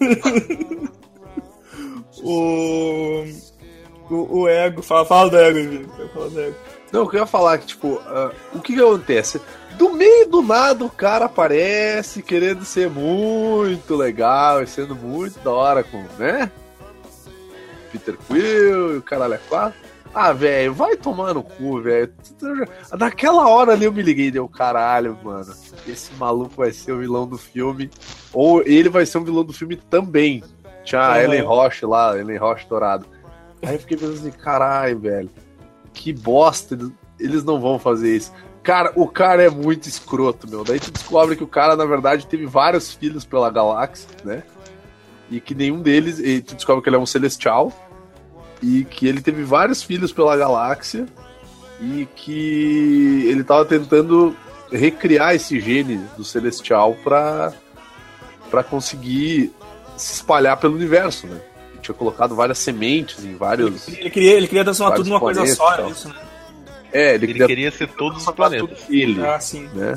o, o. O ego, fala, fala do ego, gente. Fala do ego. Não, eu queria falar que, tipo, uh, o que que acontece? Do meio do nada o cara aparece querendo ser muito legal e sendo muito da hora com, né? Peter Quill e o caralho é quatro. Ah, velho, vai tomar no cu, velho. Naquela hora ali eu me liguei e deu, caralho, mano. Esse maluco vai ser o vilão do filme. Ou ele vai ser o vilão do filme também. Tinha a Uhum. Ellen Roche lá, Ellen Roche dourado. Aí eu fiquei pensando assim, caralho, velho. Que bosta, eles, eles não vão fazer isso. Cara, o cara é muito escroto, meu. Daí tu descobre que o cara, na verdade, teve vários filhos pela galáxia, né? E que nenhum deles... E tu descobre que ele é um celestial. E que ele teve vários filhos pela galáxia. E que ele tava tentando recriar esse gene do celestial pra, pra conseguir se espalhar pelo universo, né? Ele tinha colocado várias sementes em vários... Ele queria, ele queria transformar tudo numa coisa planetas, só, então. é isso, né? É, ele, Ele queria, queria ser todos os transformar planetas. tudo ele, Ah, sim. né?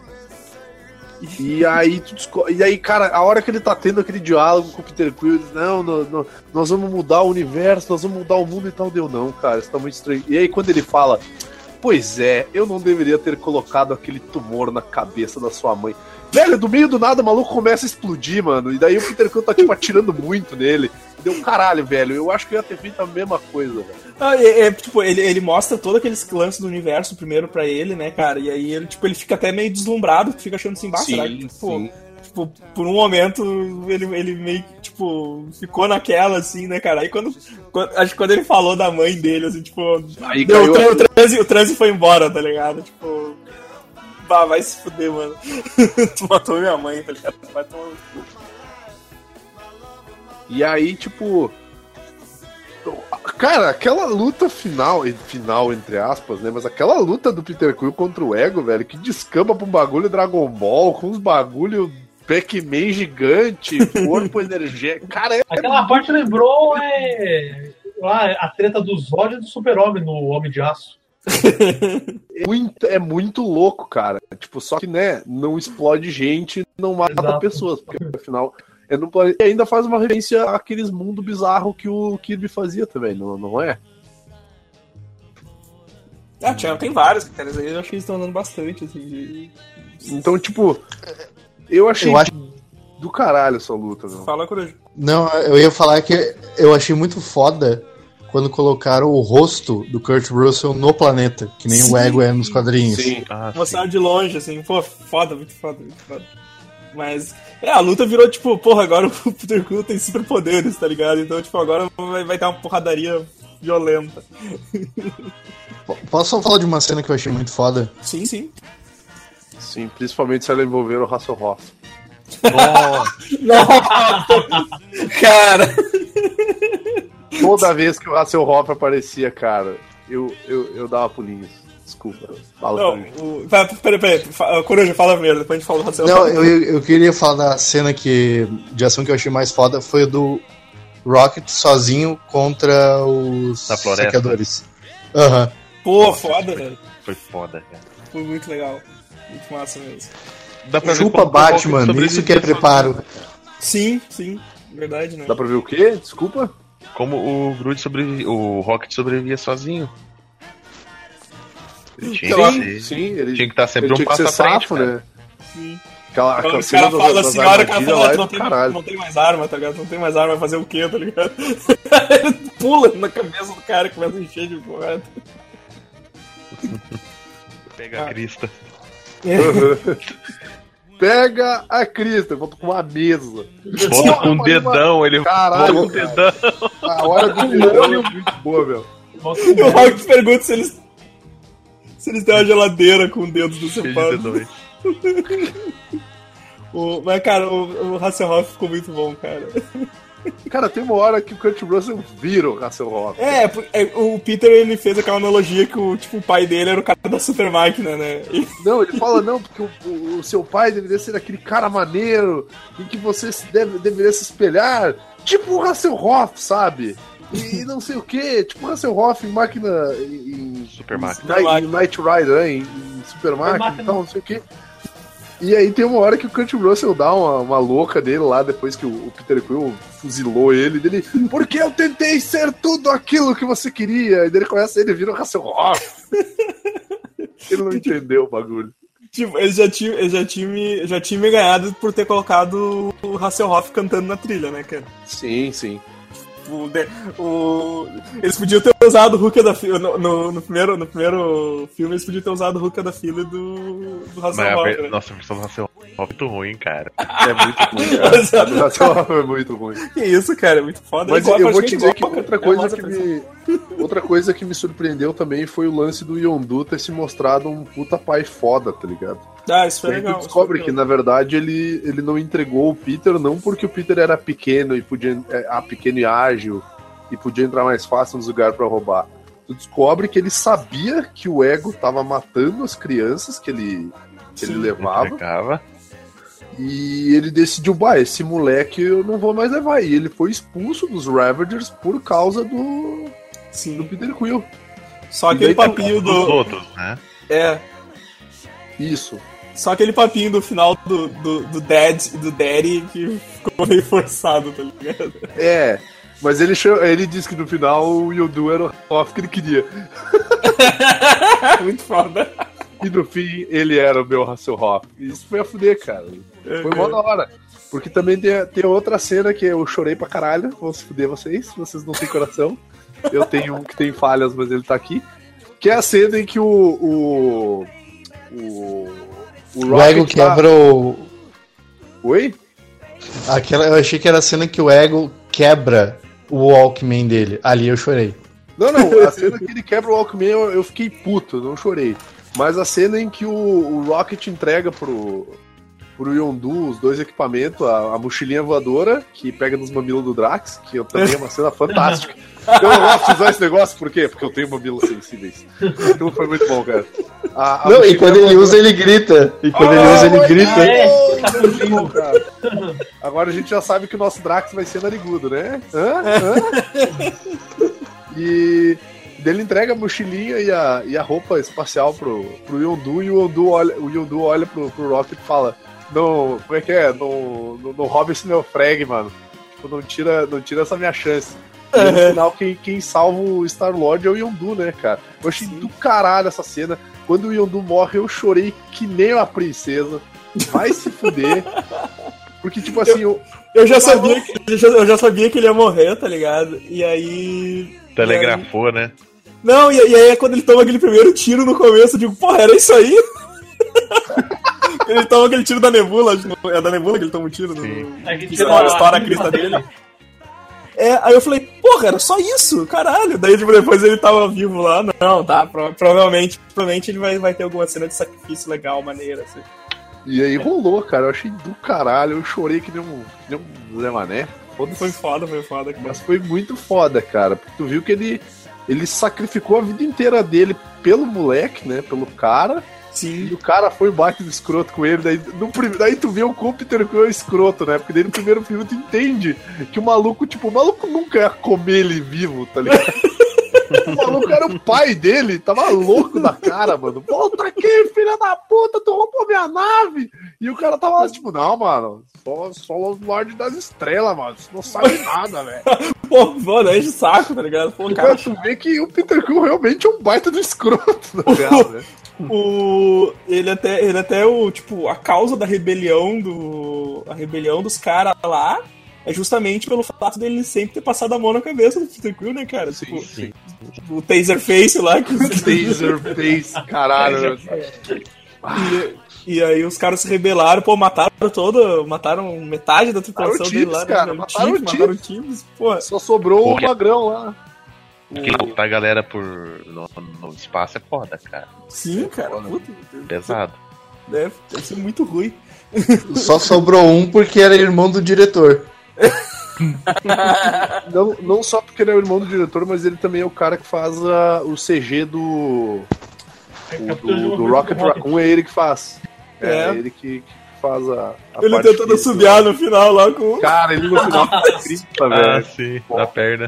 E aí, tu desco... e aí, cara, a hora que ele tá tendo aquele diálogo com o Peter Quill, ele diz, não, não, não, nós vamos mudar o universo, nós vamos mudar o mundo e tal. Deu, não, cara, isso tá muito estranho. E aí, quando ele fala, pois é, eu não deveria ter colocado aquele tumor na cabeça da sua mãe. Velho, do meio do nada o maluco começa a explodir, mano. E daí o Peter Quill tá, tipo, atirando muito nele. Deu, caralho, velho, eu acho que eu ia ter feito a mesma coisa, velho. Ah, é, é, tipo, ele, ele mostra todo aqueles lances do universo primeiro pra ele, né, cara? E aí ele, tipo, ele fica até meio deslumbrado, fica achando assim, bah, será que, tipo, sim. tipo, por um momento ele, ele meio que, tipo, ficou naquela, assim, né, cara? Aí quando, quando. Acho que quando ele falou da mãe dele, assim, tipo. Aí deu, caiu o, tra- a- o, transe, o transe foi embora, tá ligado? Tipo. Bah, vai se fuder, mano. Tu matou minha mãe, tá ligado? Vai tomar no cu. E aí, tipo... Cara, aquela luta final, final entre aspas, né? Mas aquela luta do Peter Quill contra o Ego, velho, que descamba pra um bagulho Dragon Ball, com uns bagulho Pac-Man gigante, corpo energético. Cara, é... Aquela parte lembrou é, lá, a treta do Zod e do Super-Homem no Homem de Aço. muito, é muito louco, cara. Tipo, só que, né, não explode gente, não mata Exato. pessoas, porque afinal é no planeta. E ainda faz uma referência àqueles mundos bizarros que o Kirby fazia também, não, não é? Ah, tinha, tem vários, cara. Aí eu acho que eles estão andando bastante, assim. De... Então, tipo, eu achei Eu acho- do caralho essa luta, meu. Fala, Coruja. Não, eu ia falar que eu achei muito foda quando colocaram o rosto do Kurt Russell no planeta, que nem Sim. o Ego é nos quadrinhos. Sim. Ah, sim. Mostraram de longe, assim, pô, foda, muito foda, muito foda. Mas, é, a luta virou, tipo, porra, agora o Peter Quill tem superpoderes, tá ligado? Então, tipo, agora vai, vai ter uma porradaria violenta. Posso só falar de uma cena que eu achei muito foda? Sim, sim. Sim, principalmente se ela envolver o Hasselhoff. Cara! Toda vez que o Hasselhoff aparecia, cara, eu, eu, eu dava pulinhos. Desculpa. Fala Não, pra mim. o... Peraí, peraí, peraí. Fa- Coruja, fala primeiro, depois a gente fala do Raciel. Não, eu, eu queria falar da cena que, de ação que eu achei mais foda, foi a do Rocket sozinho contra os Na floresta. saqueadores. Aham. Pô, foda, velho. Foi foda, cara. Foi muito legal. Muito massa mesmo. Dá pra ver Chupa como o Batman, Rocket isso que é sobrevivia preparo. Sim, sim. Verdade, né? Dá pra ver o quê? Desculpa? sozinho. Como o Groot sobrevivia, o Rocket sobrevivia sozinho. Ele tinha, Sim, que, sim, ele, tinha que estar sempre ele um tinha que passo ser à frente, safo, cara. né? Sim. Aquela, Quando aquela os cena caras das, falam das assim, a hora que o cara armadilhas fala, lá é não do tem, caralho. não tem mais arma, tá ligado? Não tem mais arma, vai fazer o quê, tá ligado? Ele pula na cabeça do cara e começa a encher de porrada. Pega Ah. a crista. Pega a Krista, volta com uma mesa. Bota com o dedão, ele Caralho, bota com o dedão. A hora do dedão é muito boa, meu. E o Rock pergunta se eles. Se eles têm uma geladeira com dedos do Cheio de separo. dedões. O, mas, cara, o, o Hasselhoff ficou muito bom, cara. Cara, tem uma hora que o Kurt Russell vira o Hasselhoff. É, é, o Peter ele fez aquela analogia que o, tipo, o pai dele era o cara da super máquina, né? E- Não, ele fala, não, porque o, o- o seu pai deveria ser aquele cara maneiro em que você se deve, deveria se espelhar, tipo o Hasselhoff, sabe? E, e não sei o que, tipo o Hasselhoff em máquina. Em, em, Super máquina. Em, Night- em Night Rider, né? Em, em Super máquina máquina. e tal, não sei o que. E aí tem uma hora que o Kurt Russell dá uma, uma louca dele lá, depois que o, o Peter Quill fuzilou ele, dele, porque eu tentei ser tudo aquilo que você queria. E daí ele começa, ele vira o Hasselhoff. Ele não entendeu o bagulho. Tipo, ele já tinha, ele já tinha, me, já tinha me ganhado por ter colocado o Hasselhoff cantando na trilha, né, cara? Sim, sim. Tipo, o, o, eles podiam ter usado o Hulk da Fila. No, no, no, primeiro, no primeiro filme, eles podiam ter usado o Hulk da Fila do, do Hasselhoff. Né? Nossa, a versão do Hasselhoff é muito ruim, cara. É muito ruim, cara. O Hasselhoff é muito ruim. Que isso, cara, é muito foda. Mas igual, eu vou te dizer que igual, outra coisa que, me, outra coisa que me surpreendeu também foi o lance do Yondu ter se mostrado um puta pai foda, tá ligado? Ah, isso foi e aí legal. tu descobre que, na verdade, ele, ele não entregou o Peter não porque o Peter era pequeno e podia ah, pequeno e ágil e podia entrar mais fácil nos lugares pra roubar. Tu descobre que ele sabia que o Ego tava matando as crianças que ele, que ele levava. Entregava. E ele decidiu, bah, esse moleque eu não vou mais levar. E ele foi expulso dos Ravagers por causa do, Sim. do Peter Quill. Só aquele papinho do... Dos outros, né? É. Isso. Só aquele papinho do final do, do, do Dad e do Daddy que ficou meio forçado, tá ligado? É, mas ele, ele disse que no final o Yondu era o off que ele queria. Muito foda. E no fim ele era o meu Hasselhoff. Isso foi a fuder, cara. Foi mó da hora. Porque também tem, tem outra cena que eu chorei pra caralho. Vou se fuder vocês, se vocês não têm coração. Eu tenho um que tem falhas, mas ele tá aqui. Que é a cena em que o... o O, o, o Ego quebra tá... o. Oi? Aquela, eu achei que era a cena que o Ego quebra o Walkman dele. Ali eu chorei. Não, não, a cena que ele quebra o Walkman eu, eu fiquei puto, não chorei. Mas a cena em que o, o Rocket entrega pro, pro Yondu os dois equipamentos, a, a mochilinha voadora, que pega nos mamilos do Drax, que também é uma cena fantástica. Eu não gosto de usar esse negócio, por quê? Porque eu tenho mamilos sensíveis. Aquilo foi muito bom, cara. A, a não, e quando ele usa, ele grita. E quando oh, ele usa, ele grita. É, tá muito bom, cara. Agora a gente já sabe que o nosso Drax vai ser narigudo, né? Hã? Hã? E ele entrega a mochilinha e a, e a roupa espacial pro, pro Yondu, e o Yondu olha, o Yondu olha pro, pro Rocket e fala: não, como é que é? Não, não, não rouba esse meu frag, mano. Tipo, não tira, não tira essa minha chance. E no final, quem, quem salva o Star-Lord é o Yondu, né, cara? Eu achei Sim. do caralho essa cena. Quando o Yondu morre, eu chorei que nem uma princesa. Vai se fuder. Porque, tipo assim, eu... Eu, eu, já sabia que, eu, já, eu já sabia que ele ia morrer, tá ligado? E aí... Telegrafou, e aí... né? Não, e, e aí é quando ele toma aquele primeiro tiro no começo, eu digo, porra, era isso aí? Ele toma aquele tiro da Nebula, é da Nebula que ele toma um tiro, no... estoura, estoura a crista dele. É, aí eu falei, porra, era só isso, caralho. Daí tipo, depois ele tava vivo lá. Não, tá, pro, provavelmente, provavelmente ele vai, vai ter alguma cena de sacrifício legal, maneira, assim. E aí rolou, cara, eu achei do caralho. Eu chorei que nem um, que nem um Zé Mané. Foi foda, foi foda, cara. Mas foi muito foda, cara. Porque tu viu que ele, ele sacrificou a vida inteira dele pelo moleque, né, pelo cara. Sim. E o cara foi baixo do escroto com ele, daí, no, daí tu vê o Peter Quill escroto, né? Porque daí no primeiro filme tu entende que o maluco, tipo, o maluco nunca ia comer ele vivo, tá ligado? O maluco era o pai dele, tava louco da cara, mano. Volta aqui, filha da puta, tu roubou minha nave! E o cara tava lá, tipo, não, mano, só, só o Lorde das Estrelas, mano, você não sabe nada, velho. Pô, mano, é de saco, tá ligado? Pô, e cara, tu vê que o Peter Quill realmente é um baita do escroto, tá ligado, né? O ele até ele até o tipo a causa da rebelião do a rebelião dos caras lá é justamente pelo fato dele sempre ter passado a mão na cabeça do Peter Quill, né, cara? Sim, tipo, sim. O Taserface lá que Taserface, caralho. e, e aí os caras se rebelaram, pô, mataram toda, mataram metade da tripulação dele lá, cara, né? mataram o mataram o Tibbs, pô. Só sobrou Porque... o magrão lá. Porque botar a galera por no, no espaço é foda, cara. Sim, cara. Puta, pesado. Deve, deve ser muito ruim. Só sobrou um porque era irmão do diretor. não, não só porque ele é o irmão do diretor, mas ele também é o cara que faz a, o C G do, o, do, do Rocket Raccoon, é ele que faz. É, é ele que, que faz a, a ele tentando assobiar no final lá com... Cara, ele no final grita, velho. Ah, sim, Pô. na perna.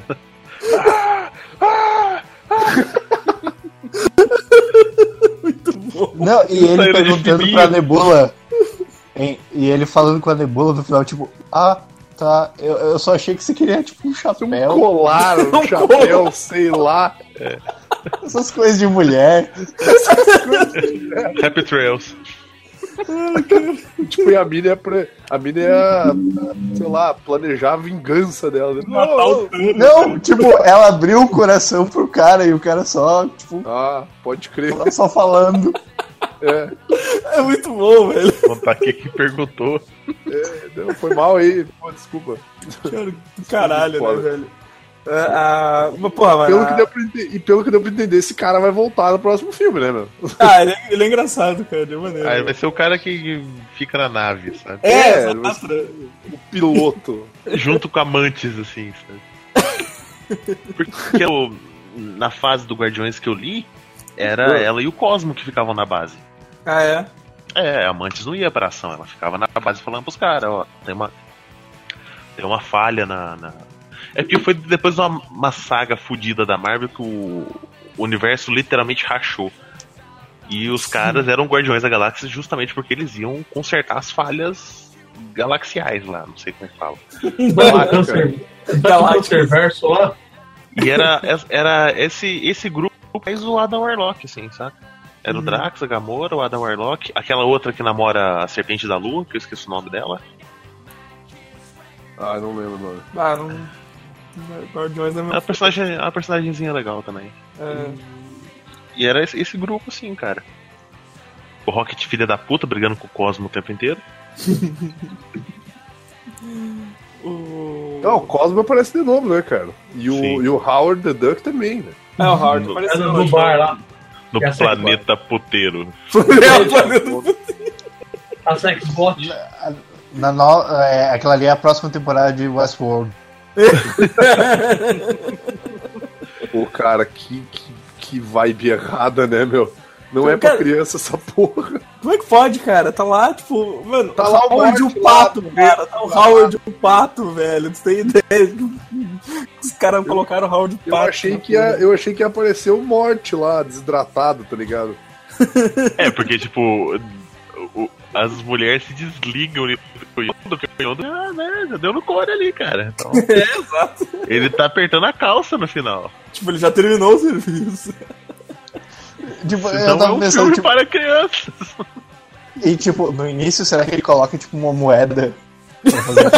Muito bom. Não, e ele perguntando pra Nebula, em, e ele falando com a Nebula no final, tipo, ah, tá, eu, eu só achei que você queria, tipo, um chapéu. Um colar, um chapéu, sei lá. É. Essas coisas de mulher. Happy Trails. Tipo, e a mina ia, pre... a mina ia, sei lá, planejar a vingança dela. Não, não, tipo, ela abriu o coração pro cara e o cara só, tipo... Ah, pode crer. Só falando. É. É muito bom, velho. Contar aqui que perguntou. É, não, foi mal aí, pô, desculpa. Cara, caralho, né, velho? É, a... Mas, porra, mas... Pelo que deu pra entender, e pelo que deu pra entender, esse cara vai voltar no próximo filme, né, meu? Ah, ele é, ele é engraçado, cara, de maneira. Aí vai ser o cara que fica na nave, sabe? É, É, exato. O piloto. Junto com amantes, assim, sabe? Porque eu, na fase do Guardiões que eu li, era ela e o Cosmo que ficavam na base. Ah, é? É, a Amantes não ia pra ação, ela ficava na base falando pros caras, ó, tem uma. Tem uma falha na. na... É porque foi depois de uma, uma saga fodida da Marvel que o, o universo literalmente rachou. E os caras eram Guardiões da Galáxia justamente porque eles iam consertar as falhas galaxiais lá, não sei como é que fala. Galáxia verso lá. E era, era esse, esse grupo mais o Adam Warlock, assim, sabe? Era o Drax, a Gamora, o Adam Warlock, aquela outra que namora a Serpente da Lua, que eu esqueci o nome dela. Ah, não lembro o nome. Ah, não. Guardiões é meu. A personagem, a personagemzinha legal também. É. E era esse, esse grupo, assim, cara. O Rocket, filha da puta, brigando com o Cosmo o tempo inteiro. o... Não, o Cosmo aparece de novo, né, cara? E o, e o Howard the Duck também, né? É, o Howard no, apareceu no bar lá. No E a planeta puteiro. É, o planeta puteiro. A Sexbot. Na no... é, aquela ali é a próxima temporada de Westworld. Pô, cara, que, que, que vibe errada, né, meu? Não Cara, é pra criança essa porra. Como é que pode, cara? Tá lá, tipo, mano, Tá lá o Howard Mark o Pato, lá, cara. Tá o Howard o Pato, velho. Tu tem ideia? Os caras colocaram o Howard o Eu Pato. achei, que ia, eu achei que ia aparecer o Morte lá, desidratado, tá ligado? É, porque, tipo, o, as mulheres se desligam e ah, né, já deu no core ali, cara. Então, É, exato. ele tá apertando a calça no final. Tipo, ele já terminou o serviço. Tipo, eu Então é tava um pensando, filme tipo, para crianças. e tipo, no início, será que ele coloca tipo uma moeda pra fazer...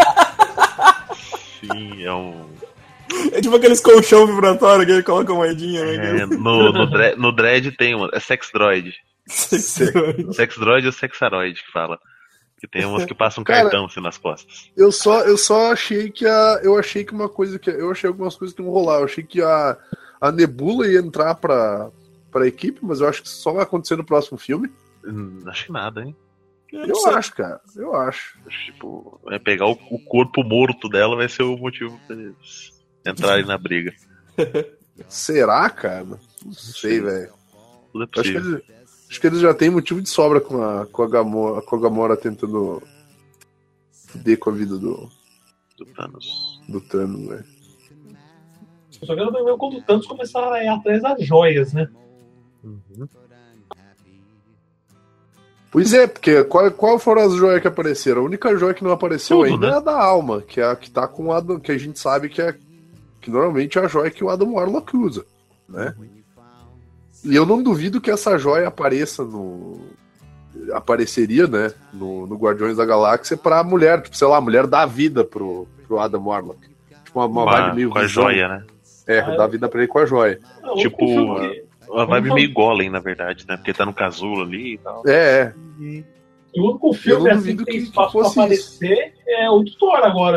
Sim, é um. É tipo aqueles colchão vibratório que ele coloca moedinha, né? É, no, no, dread, no Dread tem uma. É Sex Droid. Sex Droid ou Sexaroid que fala. Que tem umas que passam um Cara, cartão assim nas costas. Eu só, eu só achei que a. Eu achei que uma coisa que. Eu achei algumas coisas que iam rolar. Eu achei que a, a Nebula ia entrar pra, pra equipe, mas eu acho que só vai acontecer no próximo filme. Hum, acho que nada, hein? Eu acho, cara. Eu acho. Tipo, vai pegar o, o corpo morto dela, vai ser o motivo pra eles entrarem na briga. Será, cara? Não sei, velho. Tudo é Acho que, possível. eles, acho que eles já têm motivo de sobra com a, com a, Gamora, com a Gamora tentando fuder com a vida do, Do Thanos. do Thanos, velho. Eu só quero ver quando o Thanos começar a ir atrás das joias, né? Uhum. Pois é, porque qual, qual foram as joias que apareceram? A única joia que não apareceu Tudo, ainda né? é a da alma, que é a que tá com o Adam, que a gente sabe que é que normalmente é a joia que o Adam Warlock usa, né? E eu não duvido que essa joia apareça no apareceria, né, no, no Guardiões da Galáxia pra mulher, tipo, sei lá, a mulher dá vida pro, pro Adam Warlock. Tipo, uma, uma Com vibe a, meio com a visão. joia, né? É, dá vida pra ele com a joia. Não, Tipo, o filme que- uma vibe Vamos- meio golem, na verdade, né? Porque tá no casulo ali e tal. É, é. o único Eu filme não assim duvido que tem que- que espaço pra fosse aparecer é o do Thor agora.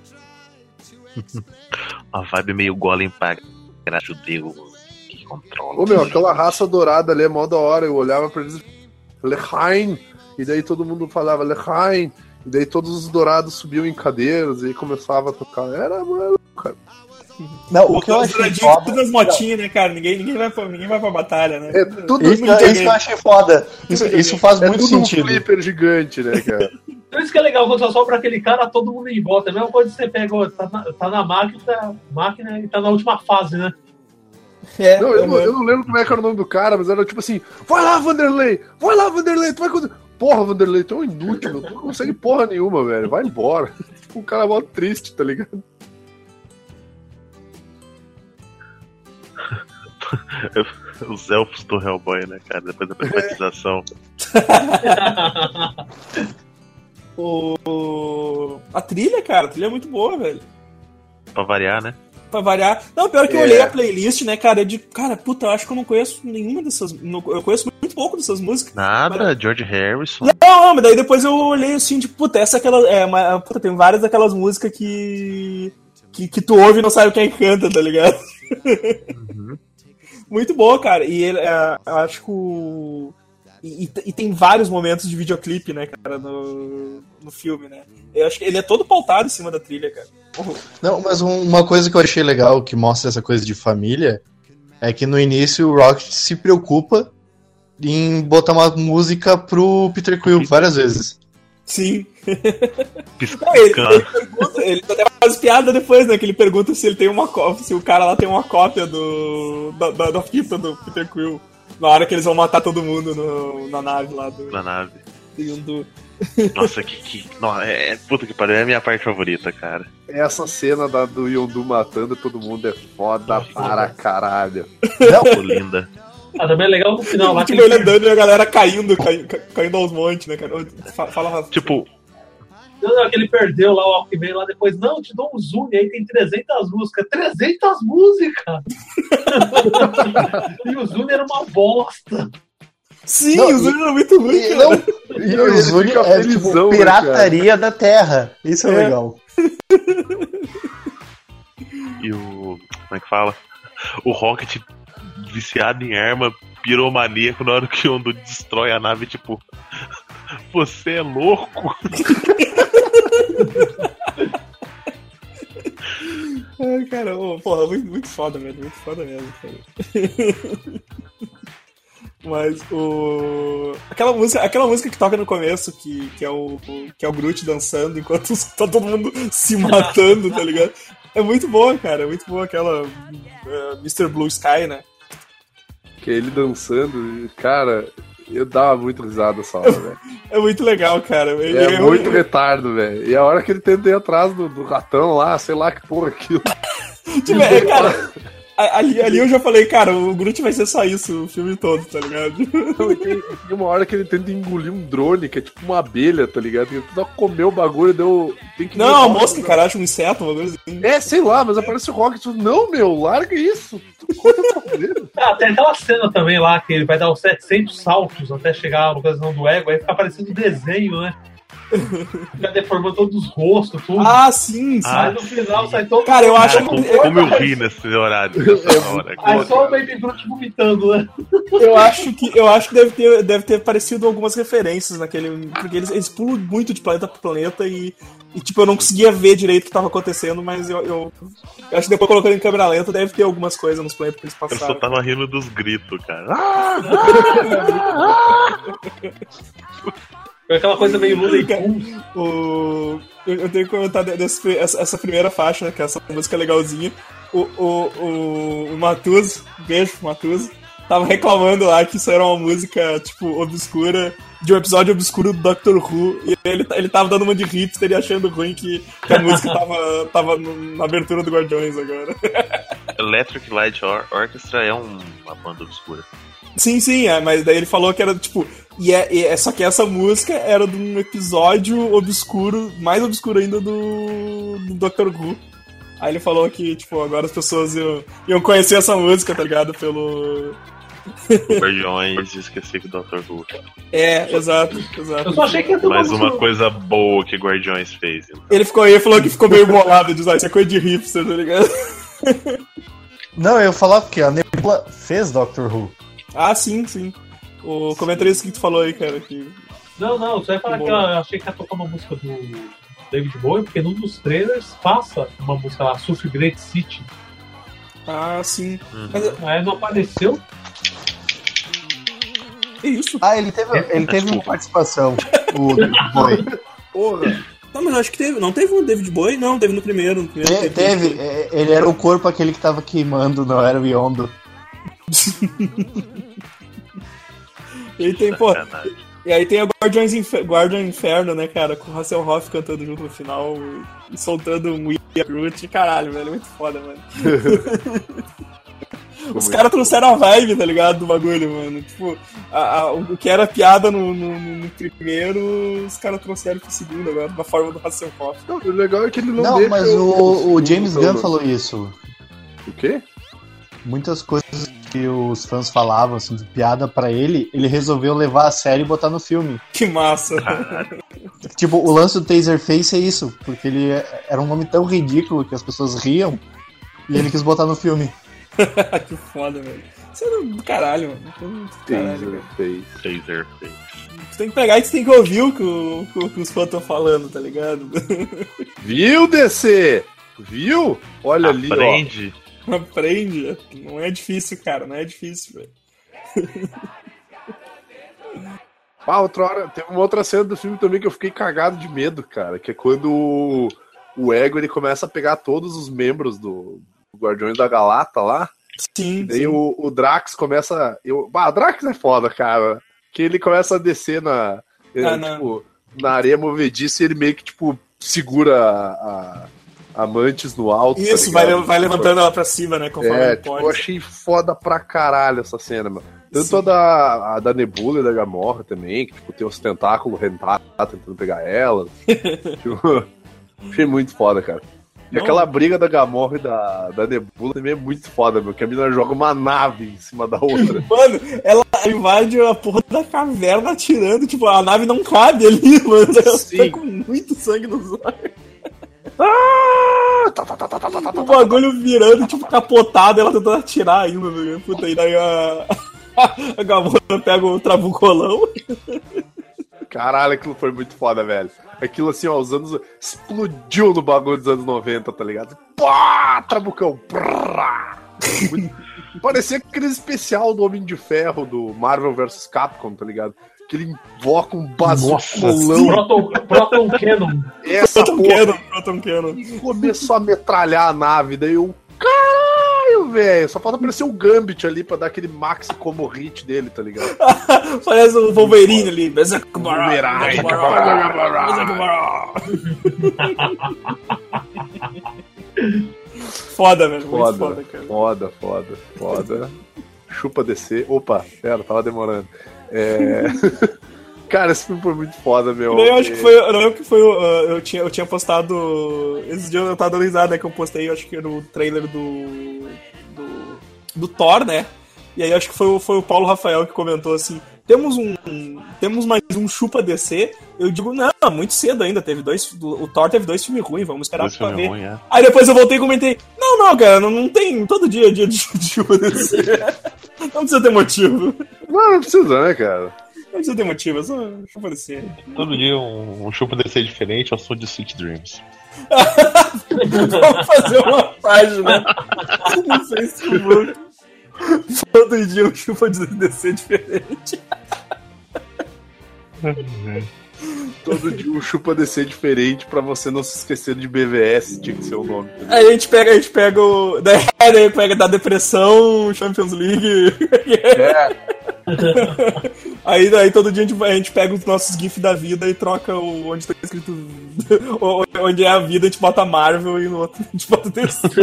Uma vibe meio golem pra era judeu que controla. Ô meu, aquela raça dourada ali é mó da hora. Eu olhava pra eles, Lechain, e daí todo mundo falava Lechain, e daí todos os dourados subiam em cadeiras e aí começava a tocar. Era, mano, cara. Não, o que eu achei foda... Todas as motinhas, né, cara? Ninguém, ninguém, vai pra, ninguém vai pra batalha, né? É tudo, Isso, muito isso gay. que eu achei foda. Isso, isso faz é muito tudo um sentido. flipper gigante, né, cara? Por isso que é legal, quando só sobra aquele cara, todo mundo em volta. É a mesma coisa que você pega, ó, tá na, tá na máquina, máquina e tá na última fase, né? É, Não, eu, não, eu não lembro como é que era o nome do cara, mas era tipo assim: vai lá, Vanderlei! Vai lá, Vanderlei! Tu vai conseguir. Porra, Vanderlei, tu é um inútil, meu. Tu não consegue porra nenhuma, velho. Vai embora. Tipo, um cara mó triste, tá ligado? Os elfos do Hellboy, né, cara? Depois da privatização. o... A trilha, cara, a trilha é muito boa, velho. Pra variar, né? Pra variar. Não, pior que eu É. olhei a playlist, né, cara, de... Cara, puta, eu acho que eu não conheço nenhuma dessas... não- Eu conheço muito pouco dessas músicas. Nada, George Harrison. Não, mas daí depois eu olhei assim, de puta, essa é aquela... É, uma... Puta, tem várias daquelas músicas que... que... Que tu ouve e não sabe quem canta, tá ligado? Uhum. Muito boa, cara. E ele, é, eu acho que o... E, e tem vários momentos de videoclipe, né, cara, no, no filme, né? Eu acho que ele é todo pautado em cima da trilha, cara. Não, mas um- uma coisa que eu achei legal que mostra essa coisa de família é que no início o Rocket se preocupa em botar uma música pro Peter Quill várias vezes. Sim. Piscando. Não, ele, ele pergunta, ele até faz piada depois, né? Que ele pergunta se ele tem uma cópia, se o cara lá tem uma cópia do da, da, da fita do Peter Quill. Na hora que eles vão matar todo mundo no, na nave lá do, Na nave. do... Nossa, que. que não, é, puta que pariu, é a minha parte favorita, cara. Essa cena da, do Yondu matando todo mundo é foda para caralho. Pô, linda. Ah, também é legal no final lá que Tipo, ele andando e a galera caindo, caindo, caindo aos montes, né, cara? Fala, fala Tipo, Não, não, que ele perdeu lá o Walkman lá depois. Não, te dou um zoom e aí tem trezentas músicas. trezentas músicas! E o zoom era uma bosta. Sim, Não, o Zuni era muito ruim, E, cara. não, e o ele Zuni fica é felizão, tipo né, pirataria da Terra. Isso é, É. legal. e o. Como é que fala? O Rocket viciado em arma, piromaníaco na hora que o Yondu destrói a nave, tipo. Você é louco? Ai, cara, ô, porra, muito, muito foda, velho. Muito foda mesmo, cara. Mas o. Aquela música, aquela música que toca no começo, que, que, é, o, que é o Groot dançando enquanto os- tá todo mundo se matando, tá ligado? É muito boa, cara. É muito boa aquela uh, mister Blue Sky, né? Que ele dançando, e, cara, eu dava muito risada essa hora, velho. É muito legal, cara. Ele- É eu- muito retardo, velho. E a hora que ele tenta ir atrás do, do ratão lá, sei lá que porra aquilo. Tipo, é, cara, a- ali, ali eu já falei, cara, o Groot vai ser só isso o filme todo, tá ligado? Tem, tem uma hora que ele tenta engolir um drone, que é tipo uma abelha, tá ligado? Ele tenta comer o bagulho, deu. Tem que Não, a mosca, cara, acho um inseto, uma coisa assim. É, sei lá, mas aparece o Rocket. Não, meu, larga isso. Corta o cabelo. Ah, tem aquela cena também lá que ele vai dar os setecentos saltos até chegar no coração do ego, aí fica aparecendo desenho, né? Fica deformando todos os rostos, tudo. Ah, sim, sim. Aí no final sai todo. Cara, eu acho Cara, que- como, como eu ri nesse horário, nessa hora. Aí só o Baby Groot vomitando, né? Eu acho que, eu acho que deve, ter, deve ter aparecido algumas referências naquele. Porque eles, eles pulam muito de planeta pra planeta e, e, tipo, eu não conseguia ver direito o que tava acontecendo, mas eu, eu, eu acho que depois colocando em câmera lenta deve ter algumas coisas nos planetas que eles Eu só passaram. tava rindo dos gritos, cara. Foi aquela coisa meio Lula e Kun. O, eu, eu tenho que comentar desse, essa, essa primeira faixa, né, que é essa música legalzinha. O, o, o, o Matuso, beijo pro Matuso, tava reclamando lá que isso era uma música, tipo, obscura, de um episódio obscuro do Doctor Who, e ele, ele tava dando uma de hipster e achando ruim que, que a música tava, tava no- na abertura do Guardiões agora. Electric Light Or- Orchestra é um- uma banda obscura. Sim, sim, é, mas daí ele falou que era, tipo... E é, e é- só que essa música era de um episódio obscuro, mais obscuro ainda do, do Doctor Who. Aí ele falou que, tipo, agora as pessoas iam, iam conhecer essa música, tá ligado? Pelo... Guardiões, esqueci que o doutor Who. É, exato, exato. Eu só achei que ia ter uma Mais uma música- coisa boa que Guardiões fez. Então. Ele ficou aí e falou que ficou meio bolado, diz, ah, isso é coisa de hipster, tá ligado? Não, eu ia falar porque a Nebula fez Doctor Who. Ah, sim, sim. O comentarista que tu falou aí, cara, que... Não, não, você vai falar Que que bom. eu achei que ia tocar uma música do David Bowie, porque num dos trailers passa uma música lá, Surf Great City. Ah, sim. Uhum. Mas Aí não apareceu. é isso. Ah, ele teve, ele teve uma participação, o Boy. Porra. Não, mas eu acho que teve. Não teve o David Bowie? Não, teve no primeiro. No primeiro Te- Teve, é, ele era o corpo aquele que tava queimando, não era o Yondo. Ele tem, pô... Sacanagem. E aí tem a Guardiões Infer- Guardian Inferno, né, cara? Com o Hasselhoff cantando junto no final e soltando um We Are Groot. Caralho, velho, muito foda, mano. Os caras trouxeram a vibe, tá ligado? Do bagulho, mano. Tipo, a, a, o que era piada no, no, no primeiro, os caras trouxeram pro segundo agora, na forma do Hasselhoff. Não, o legal é que ele não Não, deixa mas o, o, o James o- Gunn falou isso. O quê? Muitas coisas que os fãs falavam, assim, de piada pra ele, ele resolveu levar a sério e botar no filme. Que massa. Tipo, o lance do Taserface é isso, porque ele era um nome tão ridículo que as pessoas riam e ele quis botar no filme. Que foda, velho. Isso é do caralho, mano. Isso é do caralho, velho. Taserface. Taserface. Tu tem que pegar e tu tem que ouvir o que, o, o que os fãs estão falando, tá ligado? Viu, D C? Viu? Olha ali, ó. Aprende. Aprende. Não é difícil, cara. Não é difícil, velho. Ah, outra hora, teve uma outra cena do filme também que eu fiquei cagado de medo, cara, que é quando o, o Ego ele começa a pegar todos os membros do, do Guardiões da Galata lá, Sim, e daí sim. o, o Drax começa... Eu, ah, o Drax é foda, cara, que ele começa a descer na, é, Ah, não. tipo, na areia movediça e ele meio que, tipo, segura a, a, a Mantis no alto, tá Isso, vai, ligado? vai levantando ela pra cima, né? Conforme É, ele tipo, pode. eu achei foda pra caralho essa cena, mano. Tanto Sim. a da, a da Nebula e da Gamorra também, que tipo, tem os tentáculos rentados tentando pegar ela. Tipo, achei muito foda, cara. E Não. aquela briga da Gamorra e da, da Nebula também é muito foda, meu. Que a menina joga uma nave em cima da outra. Mano, ela invade a porra da caverna atirando, tipo, a nave não cabe ali, mano. Ela Sim. tá com muito sangue nos olhos. Ah! Tá, tá, tá, tá, tá, tá, tá, O bagulho virando, tipo, capotado, ela tentando atirar ainda, meu. Puta, e daí a. A Gamora pega o trabucolão. Caralho, aquilo foi muito foda, velho. Aquilo assim, ó, os anos. Explodiu no bagulho dos anos noventa, tá ligado? Pá! Trabucão! Prá! Muito- Parecia aquele especial do Homem de Ferro do Marvel versus. Capcom, tá ligado? Que ele invoca um bazucolão. Proton, Proton Cannon. Essa Proton porra. Cannon, Proton Cannon. E começou a metralhar a nave. Daí eu. Caralho, velho. Só falta aparecer o Gambit ali pra dar aquele maxi como hit dele, tá ligado? Parece o Wolverine ali. Wolverine. Foda, velho. Muito Foda, foda, cara. foda, foda, foda. Chupa descer. Opa, pera, tava demorando. É... Cara, esse filme foi muito foda, meu. Eu acho que foi, eu lembro que foi, uh, eu tinha, eu tinha postado, esses dias eu tava dando risada, né, que eu postei, eu acho que no trailer do, do, do Thor, né, e aí acho que foi, o- foi o Paulo Rafael que comentou assim, temos um, um- temos mais um chupa D C, eu digo, não, muito cedo ainda, teve dois, o Thor teve dois filmes ruins, vamos esperar Esse pra filme ver. é ruim, é. Aí depois eu voltei e comentei, não, não, cara, não, não tem, todo dia é dia de, de chupa D C, não precisa ter motivo, Não, não precisa, né, cara? não precisa ter motivo, é só chupa D C. Todo dia um, um chupa D C diferente, eu sou de Sweet Dreams. Vamos fazer uma página no Facebook. Todo dia um chupa de D C diferente. Todo dia um chupa D C diferente pra você não se esquecer de B V S, tinha que ser o nome. Aí a gente pega, a gente pega o. Daí, daí pega da depressão, Champions League. É, Aí, daí todo dia a gente, a gente pega os nossos GIFs da vida e troca o, onde tá escrito. o- Onde é a vida, a gente bota Marvel e no outro a gente bota D C.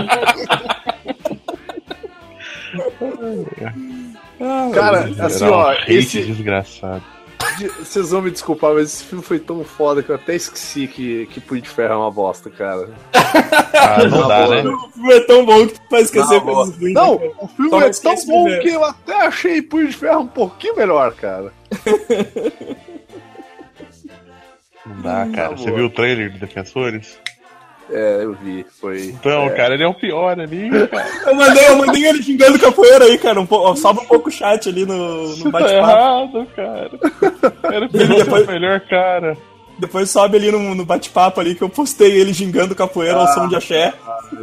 Ah, cara, assim, Era um ó, hate esse, desgraçado. vocês vão me desculpar, mas esse filme foi tão foda que eu até esqueci que, que Punho de Ferro é uma bosta, cara. Ah, não dá, né? o filme é tão bom que tu vai esquecer Não, coisas ruins. Não, né, cara? o filme Só não é tão esquece de bom ver. que eu até achei Punho de Ferro um pouquinho melhor, cara. Não dá, cara. Tá Você bom. viu o trailer de Defensores? É, eu vi, foi. Então, é. cara, ele é o pior ali, cara. Eu mandei, eu mandei ele xingando capoeira aí, cara. Um pouco, sobe um pouco o chat ali no, no Isso tá bate-papo. errado, cara. Era pra ele Depois- ser o melhor cara. Depois sobe ali no, no bate-papo ali que eu postei ele xingando capoeira ao som de axé.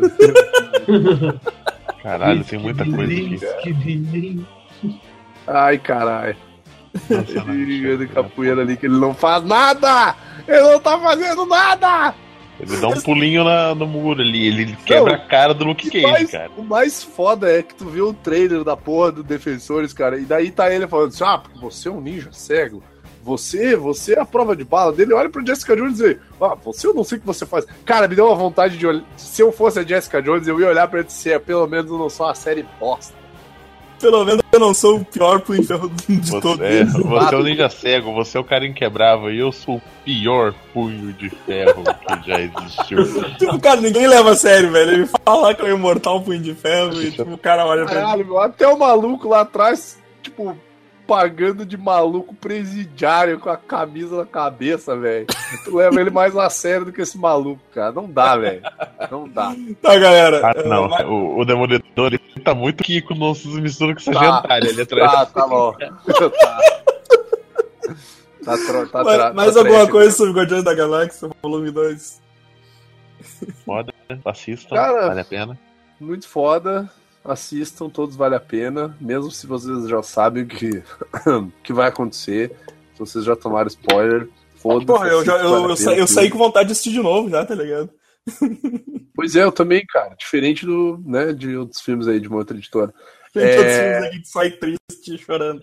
Caralho, tem muita coisa aqui. Ai, caralho. Nossa, Ele ligando capoeira ali que ele não faz nada! Ele não tá fazendo nada! Ele dá um pulinho na- no muro ali, ele quebra a cara do Luke E Cage, mais- cara. O mais foda é que tu viu o trailer da porra do Defensores, cara, e daí tá ele falando assim, ah, porque você é um ninja cego, você, você é a prova de bala dele. Olha pro Jessica Jones e diz, ah, você, eu não sei o que você faz. Cara, me deu uma vontade de olhar. Se eu fosse a Jessica Jones, eu ia olhar pra ele e dizer, pelo menos eu não sou uma série bosta. Pelo menos eu não sou o pior punho de ferro de Você, todos. é, você é o ninja cego, você é o cara inquebrável e eu sou o pior punho de ferro que já existiu. Tipo, cara, ninguém leva a sério, velho. Ele fala que é o imortal punho de ferro e tipo, o cara olha pra ele. Caralho, meu, até o maluco lá atrás, tipo, pagando de maluco presidiário com a camisa na cabeça, velho. Tu leva ele mais a sério do que esse maluco, cara. Não dá, velho. Não dá. Tá, galera. Ah, não, mas... o, o Demolidor ele tá muito Kiko no mistura com essa Tá. gentalha ali atrás. Tá, tá bom. tá. Tá, tro- tá, mais tra- mais tá alguma trash, coisa né? sobre Guardiões da Galáxia, volume dois? Foda, assistam, Cara, vale a pena. Muito foda. Assistam, todos vale a pena. Mesmo se vocês já sabem o que, que vai acontecer. Se vocês já tomaram spoiler, foda-se. Porra, eu, já, assiste, eu, vale a eu, pena, sa- eu tudo. saí com vontade de assistir de novo já, tá ligado? Pois é, eu também, cara. Diferente do, né, de outros filmes aí de uma outra editora. Tem É. todos os filmes aqui que sai triste, chorando.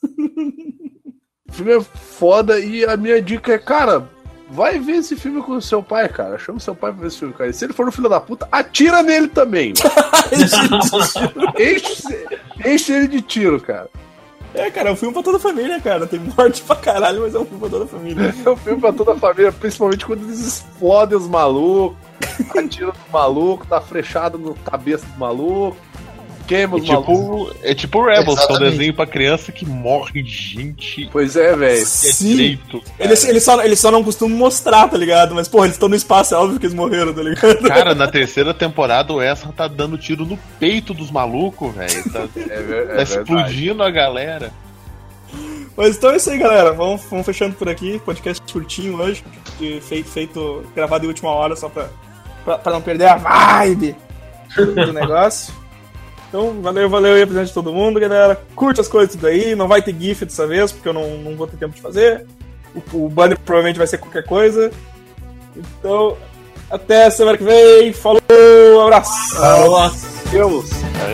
O filme é foda e a minha dica é, cara, vai ver esse filme com o seu pai, cara. Chama o seu pai pra ver esse filme, cara. E se ele for um filho da puta, atira nele também. enche, enche ele de tiro, cara. É, cara, é um filme pra toda a família, cara. Tem morte pra caralho, mas é um filme pra toda a família. É um filme pra toda a família, principalmente quando eles explodem os malucos, atiram no maluco, dá flechada no cabeça do maluco, queima É os malucos. tipo, é tipo Rebels, que é um Exatamente. desenho pra criança que morre gente Pois é, velho. é Sim. direito. Eles, eles, só, eles só não costumam mostrar, tá ligado? Mas, porra, eles estão no espaço, é óbvio que eles morreram, tá ligado? Cara, na terceira temporada o Ezra tá dando tiro no peito dos malucos, velho. Tá, É, ver- é tá verdade. explodindo a galera. Mas então é isso aí, galera. Vamos, vamos fechando por aqui. Podcast curtinho hoje. de- Feito, feito, gravado em última hora, só pra, pra, pra não perder a vibe do negócio. Então, valeu, valeu aí a presença de todo mundo, galera. Curte as coisas tudo aí. Não vai ter GIF dessa vez, porque eu não, não vou ter tempo de fazer. O, o banner provavelmente vai ser qualquer coisa. Então, até semana que vem. Falou, abraço. Deus.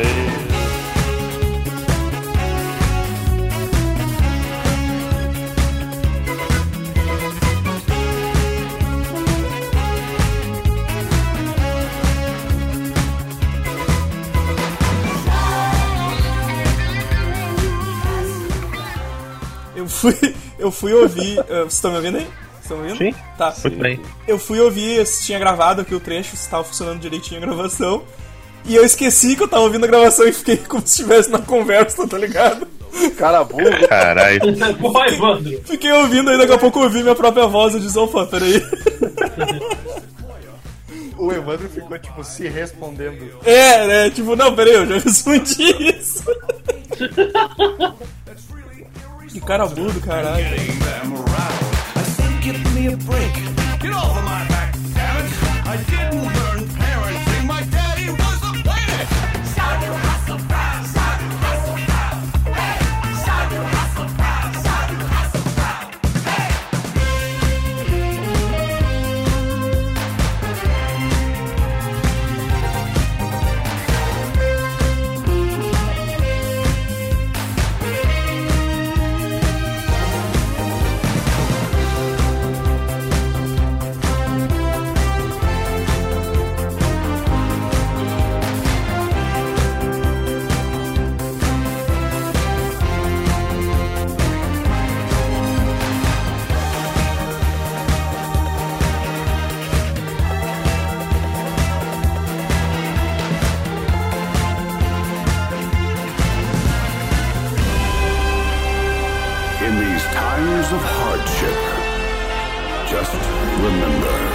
Eu fui, eu fui ouvir. uh, Vocês estão me ouvindo aí? Vocês estão me ouvindo? Sim. Tá. Muito bem. Eu fui ouvir se tinha gravado aqui o trecho, se tava funcionando direitinho a gravação. E eu esqueci que eu tava ouvindo a gravação e fiquei como se estivesse na conversa, tá ligado? Cara burro. Caralho. Porra, Evandro. Fiquei ouvindo aí, daqui a pouco eu ouvi minha própria voz e disse, opa, peraí. O Evandro ficou, tipo, se respondendo. É, né? Tipo, não, peraí, eu já respondi isso. Que cara burro, caralho. I said, give me a break. Get off of my back, damn it. I didn't learn parenting. My daddy was a planet. Shout you hustle proud, shout you hustle proud. Hey, shout you hustle proud, shout you hustle proud. In these times of hardship, just remember,